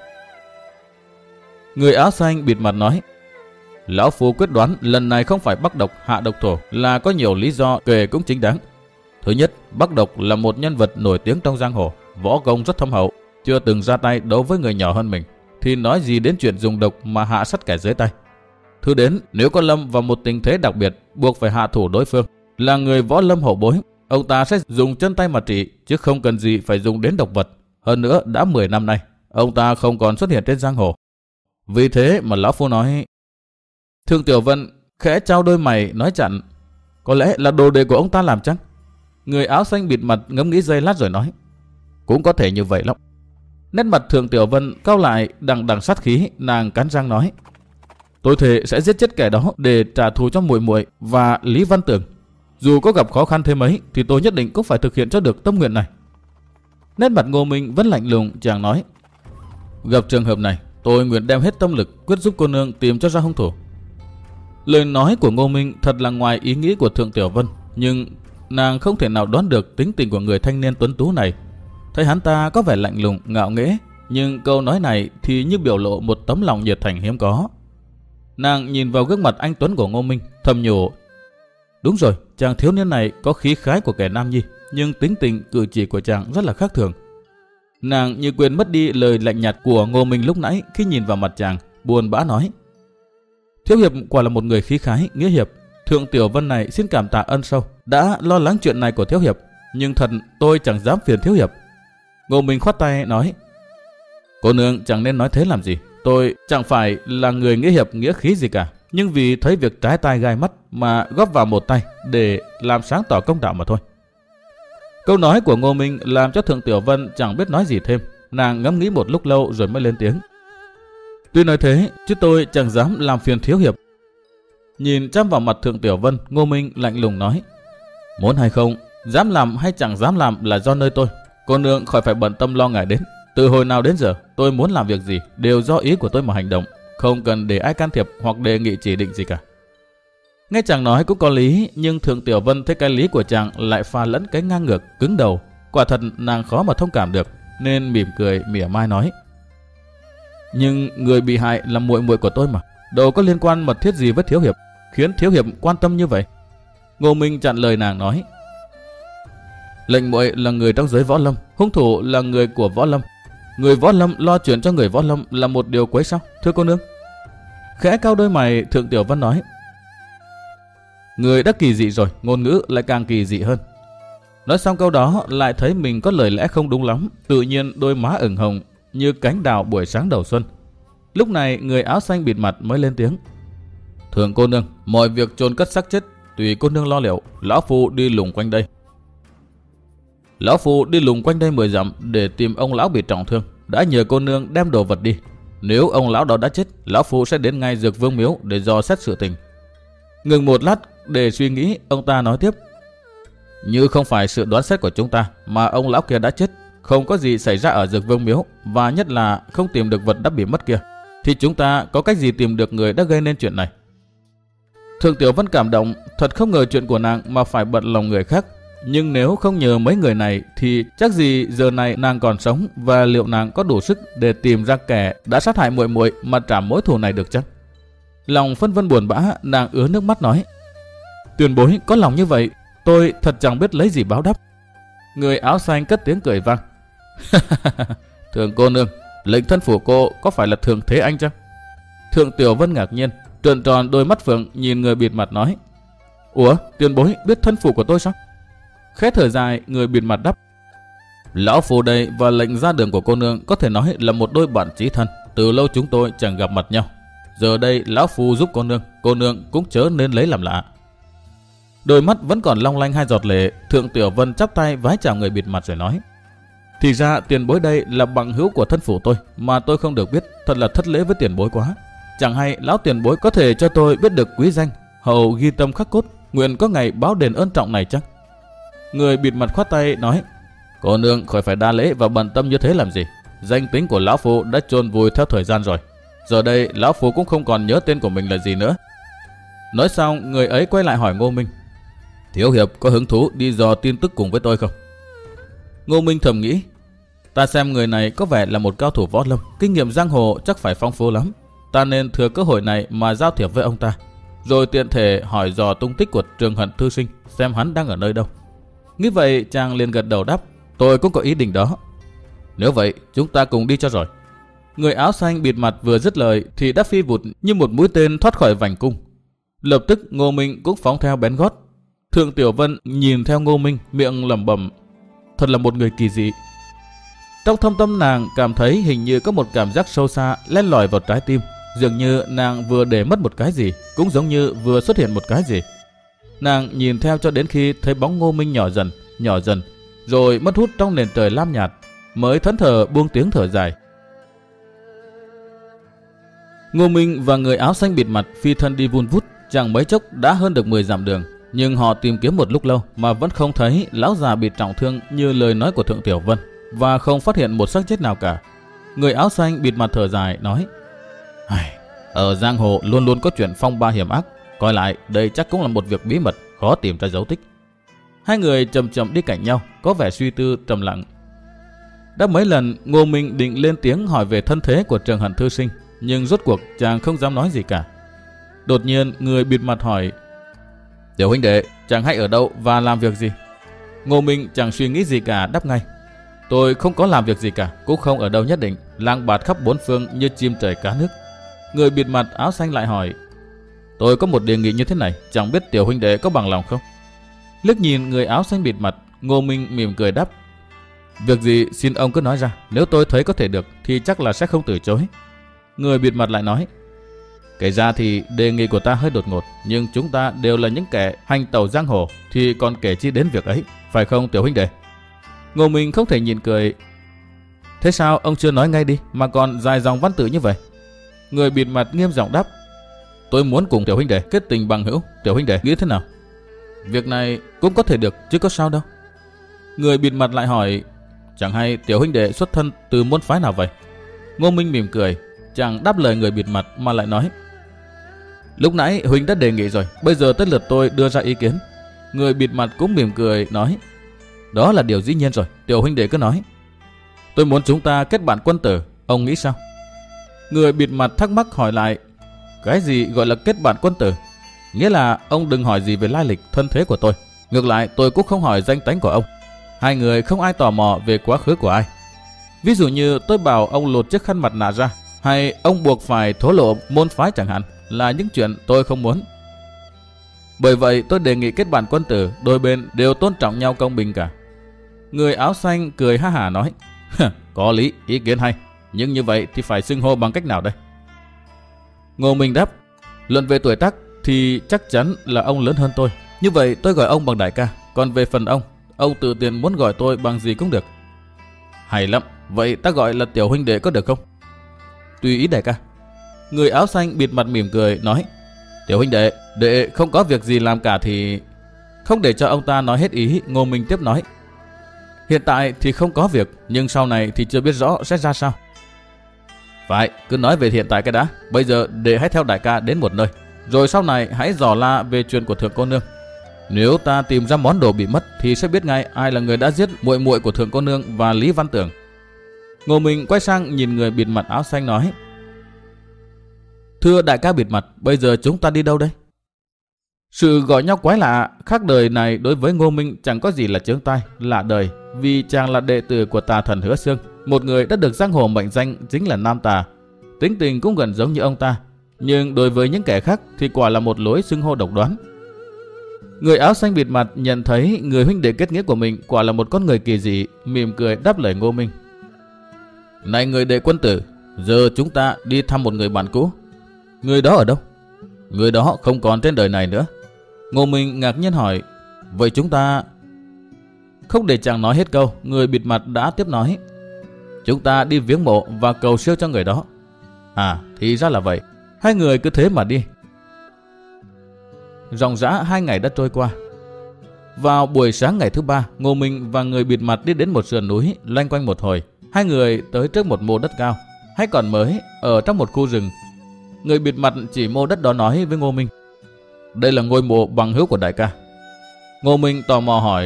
Người áo xanh bịt mặt nói: lão phu quyết đoán lần này không phải Bắc độc hạ độc thổ là có nhiều lý do kể cũng chính đáng. Thứ nhất, Bắc độc là một nhân vật nổi tiếng trong giang hồ, võ công rất thâm hậu, chưa từng ra tay đấu với người nhỏ hơn mình, thì nói gì đến chuyện dùng độc mà hạ sát kẻ dưới tay. Thứ đến, nếu có lâm vào một tình thế đặc biệt buộc phải hạ thủ đối phương, là người võ lâm hậu bối, ông ta sẽ dùng chân tay mà trị, chứ không cần gì phải dùng đến độc vật. Hơn nữa, đã 10 năm nay, ông ta không còn xuất hiện trên giang hồ. Vì thế mà lão phu nói. Thượng Tiểu Vân khẽ trao đôi mày nói chặn: có lẽ là đồ đệ của ông ta làm chăng? Người áo xanh bịt mặt ngẫm nghĩ giây lát rồi nói: cũng có thể như vậy lắm. Nét mặt Thượng Tiểu Vân cau lại, đằng đằng sát khí, nàng cắn răng nói: tôi thề sẽ giết chết kẻ đó để trả thù cho muội muội và Lý Văn Tưởng. Dù có gặp khó khăn thế mấy thì tôi nhất định cũng phải thực hiện cho được tâm nguyện này. Nét mặt Ngô Minh vẫn lạnh lùng, chàng nói: gặp trường hợp này, tôi nguyện đem hết tâm lực quyết giúp cô nương tìm cho ra hung thủ. Lời nói của Ngô Minh thật là ngoài ý nghĩ của Thượng Tiểu Vân, nhưng nàng không thể nào đoán được tính tình của người thanh niên tuấn tú này. Thấy hắn ta có vẻ lạnh lùng, ngạo nghễ, nhưng câu nói này thì như biểu lộ một tấm lòng nhiệt thành hiếm có. Nàng nhìn vào gương mặt anh tuấn của Ngô Minh, thầm nhủ: đúng rồi, chàng thiếu niên này có khí khái của kẻ nam nhi, nhưng tính tình cử chỉ của chàng rất là khác thường. Nàng như quên mất đi lời lạnh nhạt của Ngô Minh lúc nãy khi nhìn vào mặt chàng, buồn bã nói: thiếu hiệp quả là một người khí khái, nghĩa hiệp. Thượng Tiểu Vân này xin cảm tạ ân sâu, đã lo lắng chuyện này của thiếu hiệp, nhưng thật tôi chẳng dám phiền thiếu hiệp. Ngô Minh khoát tay nói: cô nương chẳng nên nói thế làm gì. Tôi chẳng phải là người nghĩa hiệp nghĩa khí gì cả, nhưng vì thấy việc trái tai gai mắt mà góp vào một tay để làm sáng tỏ công đạo mà thôi. Câu nói của Ngô Minh làm cho Thượng Tiểu Vân chẳng biết nói gì thêm. Nàng ngẫm nghĩ một lúc lâu rồi mới lên tiếng: tuy nói thế chứ tôi chẳng dám làm phiền thiếu hiệp. Nhìn chăm vào mặt Thượng Tiểu Vân, Ngô Minh lạnh lùng nói: muốn hay không, dám làm hay chẳng dám làm là do nơi tôi. Cô nương khỏi phải bận tâm lo ngại đến. Từ hồi nào đến giờ, tôi muốn làm việc gì đều do ý của tôi mà hành động, không cần để ai can thiệp hoặc đề nghị chỉ định gì cả. Nghe chàng nói cũng có lý, nhưng Thượng Tiểu Vân thấy cái lý của chàng lại pha lẫn cái ngang ngược, cứng đầu. Quả thật nàng khó mà thông cảm được, nên mỉm cười mỉa mai nói. Nhưng người bị hại là muội muội của tôi mà, đâu có liên quan mật thiết gì với thiếu hiệp, khiến thiếu hiệp quan tâm như vậy. Ngô Minh chặn lời nàng nói. Lệnh muội là người trong giới võ lâm, hung thủ là người của võ lâm. Người võ lâm lo chuyện cho người võ lâm là một điều quấy sao, thưa cô nương? Khẽ cau đôi mày, Thượng Tiểu Vân nói. Người đã kỳ dị rồi, ngôn ngữ lại càng kỳ dị hơn. Nói xong câu đó lại thấy mình có lời lẽ không đúng lắm, tự nhiên đôi má ửng hồng như cánh đào buổi sáng đầu xuân. Lúc này người áo xanh bịt mặt mới lên tiếng. Thượng cô nương, mọi việc chôn cất xác chết tùy cô nương lo liệu, lão phu đi lùng quanh đây. Lão phu đi lùng quanh đây 10 dặm để tìm ông lão bị trọng thương, đã nhờ cô nương đem đồ vật đi. Nếu ông lão đó đã chết, lão phu sẽ đến ngay Dược Vương miếu để dò xét sự tình. Ngừng một lát để suy nghĩ, ông ta nói tiếp. Như không phải sự đoán xét của chúng ta mà ông lão kia đã chết, không có gì xảy ra ở Dược Vương miếu, và nhất là không tìm được vật đã bị mất kia, thì chúng ta có cách gì tìm được người đã gây nên chuyện này? Thượng Tiểu Vân cảm động, thật không ngờ chuyện của nàng mà phải bận lòng người khác. Nhưng nếu không nhờ mấy người này thì chắc gì giờ này nàng còn sống, và liệu nàng có đủ sức để tìm ra kẻ đã sát hại muội muội mà trả mối thù này được chăng? Lòng phân vân buồn bã, nàng ứa nước mắt nói. Tiền bối có lòng như vậy, tôi thật chẳng biết lấy gì báo đáp. Người áo xanh cất tiếng cười vang. Thượng cô nương, lệnh thân phủ cô có phải là Thượng Thế Anh chăng? Thượng Tiểu Vân ngạc nhiên, trợn tròn đôi mắt phượng nhìn người bịt mặt nói. Ủa, tiền bối biết thân phủ của tôi sao? Khẽ thở dài, người bịt mặt đáp. Lão phu đây và lệnh ra đường của cô nương có thể nói là một đôi bạn chí thân. Từ lâu chúng tôi chẳng gặp mặt nhau. Giờ đây lão phu giúp cô nương cũng chớ nên lấy làm lạ. Đôi mắt vẫn còn long lanh hai giọt lệ, Thượng Tiểu Vân chắp tay vái chào người bịt mặt rồi nói. Thì ra tiền bối đây là bằng hữu của thân phủ tôi mà tôi không được biết, thật là thất lễ với tiền bối quá. Chẳng hay lão tiền bối có thể cho tôi biết được quý danh, hầu ghi tâm khắc cốt, nguyện có ngày báo đền ơn trọng này chăng? Người bịt mặt khoát tay nói. Cô nương khỏi phải đa lễ và bận tâm như thế làm gì. Danh tính của lão phu đã chôn vùi theo thời gian rồi. Giờ đây lão phu cũng không còn nhớ tên của mình là gì nữa. Nói xong, người ấy quay lại hỏi Ngô Minh. Thiếu hiệp có hứng thú đi dò tin tức cùng với tôi không? Ngô Minh thầm nghĩ. Ta xem người này có vẻ là một cao thủ võ lâm, kinh nghiệm giang hồ chắc phải phong phú lắm. Ta nên thừa cơ hội này mà giao thiệp với ông ta, rồi tiện thể hỏi dò tung tích của Trường Hận thư sinh, xem hắn đang ở nơi đâu. Nghĩ vậy, chàng liền gật đầu đáp. Tôi cũng có ý định đó. Nếu vậy, chúng ta cùng đi cho rồi. Người áo xanh bịt mặt vừa dứt lời thì đã phi vụt như một mũi tên thoát khỏi vành cung. Lập tức Ngô Minh cũng phóng theo bén gót. Thượng Tiểu Vân nhìn theo Ngô Minh, miệng lẩm bẩm. Thật là một người kỳ dị. Trong thâm tâm nàng cảm thấy hình như có một cảm giác sâu xa len lỏi vào trái tim, dường như nàng vừa để mất một cái gì, cũng giống như vừa xuất hiện một cái gì. Nàng nhìn theo cho đến khi thấy bóng Ngô Minh nhỏ dần, rồi mất hút trong nền trời lam nhạt, mới thẫn thờ buông tiếng thở dài. Ngô Minh và người áo xanh bịt mặt phi thân đi vun vút, chẳng mấy chốc đã hơn được 10 dặm đường, nhưng họ tìm kiếm một lúc lâu mà vẫn không thấy lão già bị trọng thương như lời nói của Thượng Tiểu Vân, và không phát hiện một xác chết nào cả. Người áo xanh bịt mặt thở dài nói. Ở giang hồ luôn luôn có chuyện phong ba hiểm ác, coi lại đây chắc cũng là một việc bí mật, khó tìm ra dấu tích. Hai người chậm chậm đi cạnh nhau, có vẻ suy tư trầm lặng. Đã mấy lần Ngô Minh định lên tiếng hỏi về thân thế của Trường Hận thư sinh, nhưng rốt cuộc chàng không dám nói gì cả. Đột nhiên người bịt mặt hỏi. Tiểu huynh đệ, chàng hay ở đâu và làm việc gì? Ngô Minh chẳng suy nghĩ gì cả đáp ngay. Tôi không có làm việc gì cả, cũng không ở đâu nhất định, lang bạt khắp bốn phương như chim trời cá nước. Người bịt mặt áo xanh lại hỏi. Tôi có một đề nghị như thế này, chẳng biết tiểu huynh đệ có bằng lòng không? Liếc nhìn người áo xanh bịt mặt, Ngô Minh mỉm cười đáp. Việc gì xin ông cứ nói ra, nếu tôi thấy có thể được thì chắc là sẽ không từ chối. Người bịt mặt lại nói. Kể ra thì đề nghị của ta hơi đột ngột, nhưng chúng ta đều là những kẻ hành tẩu giang hồ, thì còn kể chi đến việc ấy, phải không tiểu huynh đệ? Ngô Minh không thể nhịn cười. Thế sao ông chưa nói ngay đi mà còn dài dòng văn tự như vậy? Người bịt mặt nghiêm giọng đáp. Tôi muốn cùng tiểu huynh đệ kết tình bằng hữu, tiểu huynh đệ nghĩ thế nào? Việc này cũng có thể được chứ có sao đâu. Người bịt mặt lại hỏi. Chẳng hay tiểu huynh đệ xuất thân từ môn phái nào vậy? Ngô Minh mỉm cười, chẳng đáp lời người bịt mặt mà lại nói. Lúc nãy huynh đã đề nghị rồi, bây giờ tới lượt tôi đưa ra ý kiến. Người bịt mặt cũng mỉm cười nói, đó là điều dĩ nhiên rồi, tiểu huynh đệ cứ nói. Tôi muốn chúng ta kết bạn quân tử, ông nghĩ sao? Người bịt mặt thắc mắc hỏi lại, cái gì gọi là kết bạn quân tử? Nghĩa là ông đừng hỏi gì về lai lịch, thân thế của tôi. Ngược lại tôi cũng không hỏi danh tánh của ông. Hai người không ai tò mò về quá khứ của ai. Ví dụ như tôi bảo ông lột chiếc khăn mặt nạ ra, hay ông buộc phải thổ lộ môn phái chẳng hạn, là những chuyện tôi không muốn. Bởi vậy tôi đề nghị kết bạn quân tử, đôi bên đều tôn trọng nhau công bình cả. Người áo xanh cười ha hả nói, có lý, ý kiến hay, nhưng như vậy thì phải xưng hô bằng cách nào đây? Ngô Minh đáp, luận về tuổi tác thì chắc chắn là ông lớn hơn tôi. Như vậy tôi gọi ông bằng đại ca, còn về phần ông tự tiện muốn gọi tôi bằng gì cũng được. Hay lắm, vậy ta gọi là tiểu huynh đệ có được không? Tùy ý đại ca. Người áo xanh bịt mặt mỉm cười nói, tiểu huynh đệ không có việc gì làm cả thì... Không để cho ông ta nói hết ý, Ngô Minh tiếp nói, hiện tại thì không có việc, nhưng sau này thì chưa biết rõ sẽ ra sao. Phải, cứ nói về hiện tại cái đã. Bây giờ đệ hãy theo đại ca đến một nơi, rồi sau này hãy dò la về chuyện của thượng cô nương. Nếu ta tìm ra món đồ bị mất thì sẽ biết ngay ai là người đã giết muội muội của thượng cô nương và Lý Văn Tưởng. Ngô Minh quay sang nhìn người bịt mặt áo xanh nói, thưa đại ca bịt mặt, bây giờ chúng ta đi đâu đây? Sự gọi nhau quái lạ khác đời này đối với Ngô Minh chẳng có gì là chướng tai, lạ đời, vì chàng là đệ tử của tà thần Hứa Xương, một người đã được giang hồ mệnh danh chính là Nam Tà. Tính tình cũng gần giống như ông ta, nhưng đối với những kẻ khác thì quả là một lối xưng hô độc đoán. Người áo xanh bịt mặt nhận thấy người huynh đệ kết nghĩa của mình quả là một con người kỳ dị, mỉm cười đáp lời Ngô Minh, này người đệ quân tử, giờ chúng ta đi thăm một người bạn cũ. Người đó ở đâu? Người đó không còn trên đời này nữa. Ngô Minh ngạc nhiên hỏi, vậy chúng ta... Không để chàng nói hết câu, người bịt mặt đã tiếp nói, chúng ta đi viếng mộ và cầu siêu cho người đó. À, thì ra là vậy. Hai người cứ thế mà đi. Ròng rã 2 ngày đã trôi qua. Vào buổi sáng ngày thứ 3, Ngô Minh và người bịt mặt đi đến một sườn núi, loanh quanh một hồi. Hai người tới trước một mô đất cao, hay còn mới, ở trong một khu rừng. Người bịt mặt chỉ mô đất đó nói với Ngô Minh, đây là ngôi mộ bằng hữu của đại ca. Ngô Minh tò mò hỏi,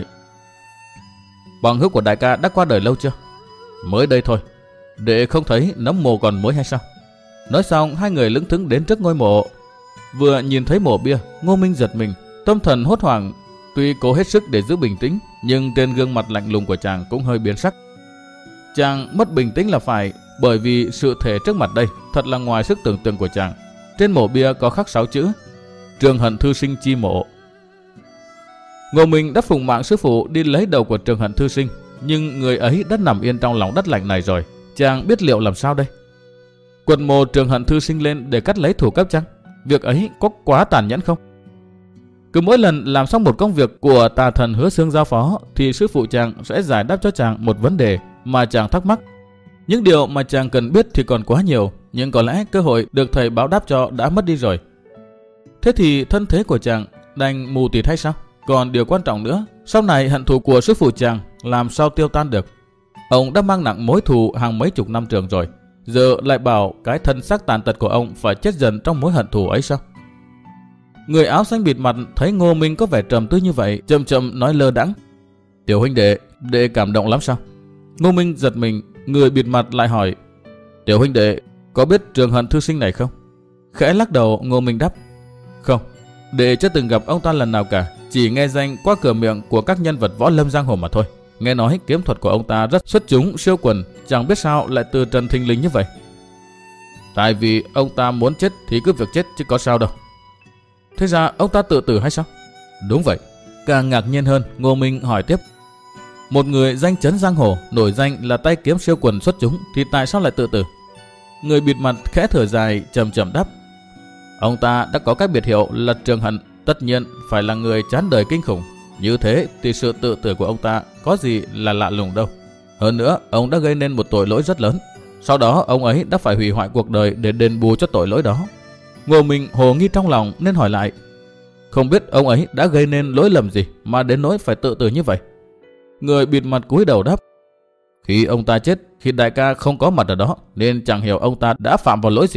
bằng hữu của đại ca đã qua đời lâu chưa? Mới đây thôi. Đệ không thấy nấm mồ còn mới hay sao? Nói xong hai người lững thững đến trước ngôi mộ. Vừa nhìn thấy mộ bia, Ngô Minh giật mình, tâm thần hốt hoảng. Tuy cố hết sức để giữ bình tĩnh, nhưng trên gương mặt lạnh lùng của chàng cũng hơi biến sắc. Chàng mất bình tĩnh là phải, bởi vì sự thể trước mặt đây thật là ngoài sức tưởng tượng của chàng. Trên mộ bia có khắc 6 chữ, Trường Hận Thư Sinh chi mộ. Ngô Minh đã phụng mạng sư phụ đi lấy đầu của Trường Hận Thư Sinh, nhưng người ấy đã nằm yên trong lòng đất lạnh này rồi. Chàng biết liệu làm sao đây? Quật mộ Trường Hận Thư Sinh lên để cắt lấy thủ cấp chăng? Việc ấy có quá tàn nhẫn không? Cứ mỗi lần làm xong một công việc của tà thần Hứa Xương giao phó thì sư phụ chàng sẽ giải đáp cho chàng một vấn đề mà chàng thắc mắc. Những điều mà chàng cần biết thì còn quá nhiều, nhưng có lẽ cơ hội được thầy báo đáp cho đã mất đi rồi. Thế thì thân thế của chàng đành mù tịt hay sao? Còn điều quan trọng nữa, sau này hận thù của sư phụ chàng làm sao tiêu tan được? Ông đã mang nặng mối thù hàng mấy chục năm trường rồi, giờ lại bảo cái thân xác tàn tật của ông phải chết dần trong mối hận thù ấy sao? Người áo xanh bịt mặt thấy Ngô Minh có vẻ trầm tư như vậy, chậm chậm nói lơ đãng, tiểu huynh đệ cảm động lắm sao? Ngô Minh giật mình, người bịt mặt lại hỏi, tiểu huynh đệ có biết Trường Hận Thư Sinh này không? Khẽ lắc đầu, Ngô Minh đáp, không, đệ chưa từng gặp ông ta lần nào cả, chỉ nghe danh qua cửa miệng của các nhân vật võ lâm giang hồ mà thôi. Nghe nói kiếm thuật của ông ta rất xuất chúng siêu quần, chẳng biết sao lại từ trần thình lình như vậy. Tại vì ông ta muốn chết thì cứ việc chết chứ có sao đâu. Thế ra ông ta tự tử hay sao? Đúng vậy. Càng ngạc nhiên hơn, Ngô Minh hỏi tiếp, một người danh chấn giang hồ, nổi danh là tay kiếm siêu quần xuất chúng thì tại sao lại tự tử? Người bịt mặt khẽ thở dài, trầm trầm đáp, ông ta đã có cái biệt hiệu là Trường Hận, tất nhiên phải là người chán đời kinh khủng. Như thế thì sự tự tử của ông ta có gì là lạ lùng đâu. Hơn nữa, ông đã gây nên một tội lỗi rất lớn. Sau đó ông ấy đã phải hủy hoại cuộc đời để đền bù cho tội lỗi đó. Ngô Minh hồ nghi trong lòng nên hỏi lại, không biết ông ấy đã gây nên lỗi lầm gì mà đến nỗi phải tự tử như vậy? Người bịt mặt cúi đầu đáp, khi ông ta chết, khi đại ca không có mặt ở đó nên chẳng hiểu ông ta đã phạm vào lỗi gì.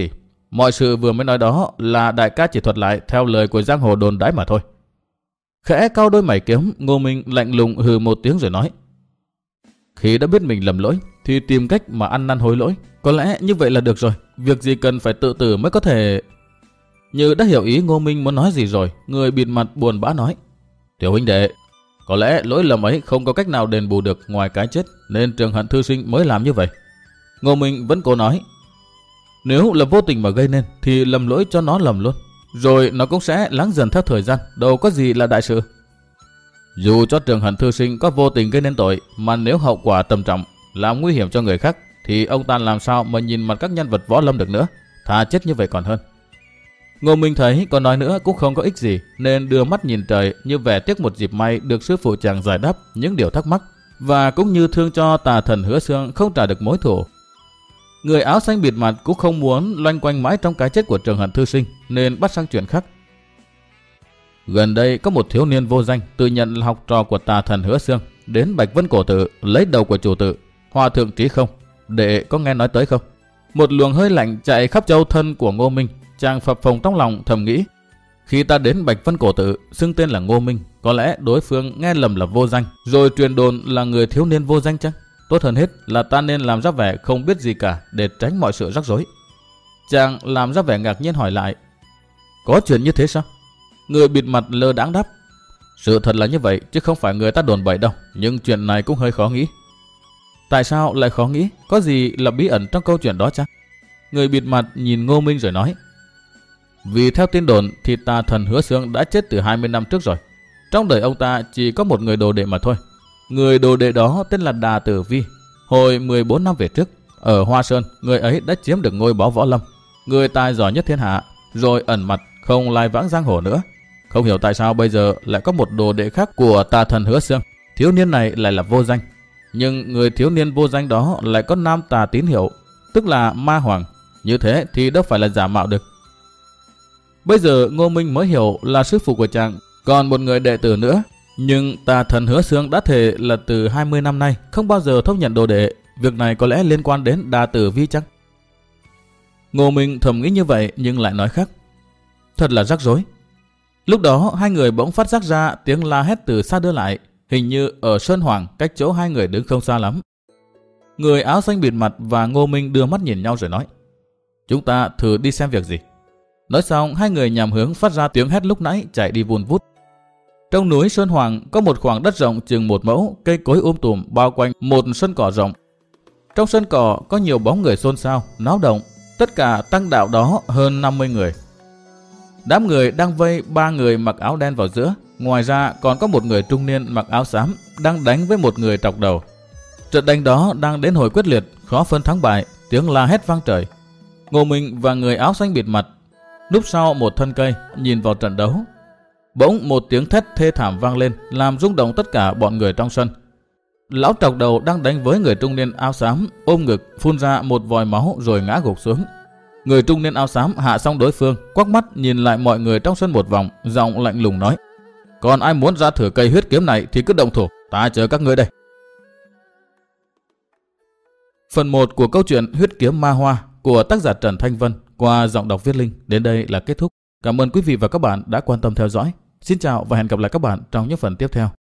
Mọi sự vừa mới nói đó là đại ca chỉ thuật lại theo lời của giang hồ đồn đãi mà thôi. Khẽ cau đôi mày kiếm, Ngô Minh lạnh lùng hừ một tiếng rồi nói: Khi đã biết mình lầm lỗi thì tìm cách mà ăn năn hối lỗi. Có lẽ như vậy là được rồi. Việc gì cần phải tự tử mới có thể... Như đã hiểu ý Ngô Minh muốn nói gì rồi, người bịt mặt buồn bã nói: Tiểu huynh đệ, có lẽ lỗi lầm ấy không có cách nào đền bù được ngoài cái chết, nên Trường Hận thư sinh mới làm như vậy. Ngô Minh vẫn cố nói: Nếu là vô tình mà gây nên thì lầm lỗi cho nó lầm luôn, rồi nó cũng sẽ lắng dần theo thời gian, đâu có gì là đại sự. Dù cho Trường Hận thư sinh có vô tình gây nên tội, mà nếu hậu quả trầm trọng, làm nguy hiểm cho người khác, thì ông ta làm sao mà nhìn mặt các nhân vật võ lâm được nữa. Thà chết như vậy còn hơn. Ngô Minh thấy còn nói nữa cũng không có ích gì, nên đưa mắt nhìn trời như vẻ tiếc một dịp may được sư phụ chàng giải đáp những điều thắc mắc, và cũng như thương cho tà thần Hứa Xương không trả được mối thù. Người áo xanh bịt mặt cũng không muốn loanh quanh mãi trong cái chết của Trường Hận thư sinh, nên bắt sang chuyện khác. Gần đây có một thiếu niên vô danh tự nhận là học trò của tà thần Hứa Xương, đến Bạch Vân Cổ Tự lấy đầu của chủ tự Hòa thượng Trí Không. Đệ có nghe nói tới không? Một luồng hơi lạnh chạy khắp châu thân của Ngô Minh. Chàng phập phồng trong lòng thầm nghĩ: Khi ta đến Bạch Vân Cổ Tự xưng tên là Ngô Minh, có lẽ đối phương nghe lầm là vô danh, rồi truyền đồn là người thiếu niên vô danh chăng? Tốt hơn hết là ta nên làm ra vẻ không biết gì cả để tránh mọi sự rắc rối. Chàng làm ra vẻ ngạc nhiên hỏi lại: Có chuyện như thế sao? Người bịt mặt lơ đãng đáp: Sự thật là như vậy, chứ không phải người ta đồn bậy đâu. Nhưng chuyện này cũng hơi khó nghĩ. Tại sao lại khó nghĩ? Có gì là bí ẩn trong câu chuyện đó chăng? Người bịt mặt nhìn Ngô Minh rồi nói: Vì theo tin đồn thì tà thần Hứa Xương đã chết từ 20 năm trước rồi. Trong đời ông ta chỉ có một người đồ đệ mà thôi. Người đồ đệ đó tên là Đà Tử Vi. Hồi 14 năm về trước, ở Hoa Sơn, người ấy đã chiếm được ngôi báu võ lâm, người tài giỏi nhất thiên hạ, rồi ẩn mặt không lai vãng giang hồ nữa. Không hiểu tại sao bây giờ lại có một đồ đệ khác của tà thần Hứa Xương. Thiếu niên này lại là vô danh, nhưng người thiếu niên vô danh đó lại có nam tà tín hiệu, tức là ma hoàng. Như thế thì đâu phải là giả mạo được. Bây giờ Ngô Minh mới hiểu là sư phụ của chàng còn một người đệ tử nữa. Nhưng tà thần Hứa Xương đã thề là từ 20 năm nay không bao giờ thốt nhận đồ đệ. Việc này có lẽ liên quan đến Đà Tử Vi chăng? Ngô Minh thầm nghĩ như vậy nhưng lại nói khác: Thật là rắc rối. Lúc đó hai người bỗng phát giác ra tiếng la hét từ xa đưa lại, hình như ở Sơn Hoàng, cách chỗ hai người đứng không xa lắm. Người áo xanh bịt mặt và Ngô Minh đưa mắt nhìn nhau rồi nói: Chúng ta thử đi xem việc gì. Nói xong hai người nhằm hướng phát ra tiếng hét lúc nãy chạy đi vun vút. Trong núi Sơn Hoàng có một khoảng đất rộng chừng 1 mẫu, cây cối tùm bao quanh một sân cỏ rộng. Trong sân cỏ có nhiều bóng người xôn xao, náo động. Tất cả tăng đạo đó hơn 50 người. Đám người đang vây 3 người mặc áo đen vào giữa. Ngoài ra còn có một người trung niên mặc áo xám đang đánh với một người trọc đầu. Trận đánh đó đang đến hồi quyết liệt, khó phân thắng bại, tiếng la hét vang trời. Ngô Minh và người áo xanh bịt mặt núp sau một thân cây nhìn vào trận đấu. Bỗng một tiếng thét thê thảm vang lên, làm rung động tất cả bọn người trong sân. Lão trọc đầu đang đánh với người trung niên áo xám, ôm ngực phun ra một vòi máu rồi ngã gục xuống. Người trung niên áo xám hạ xong đối phương, quắc mắt nhìn lại mọi người trong sân một vòng, giọng lạnh lùng nói: Còn ai muốn ra thử cây huyết kiếm này thì cứ động thủ, ta chờ các ngươi đây. Phần 1 của câu chuyện Huyết Kiếm Ma Hoa của tác giả Trần Thanh Vân qua giọng đọc Viết Linh đến đây là kết thúc. Cảm ơn quý vị và các bạn đã quan tâm theo dõi. Xin chào và hẹn gặp lại các bạn trong những phần tiếp theo.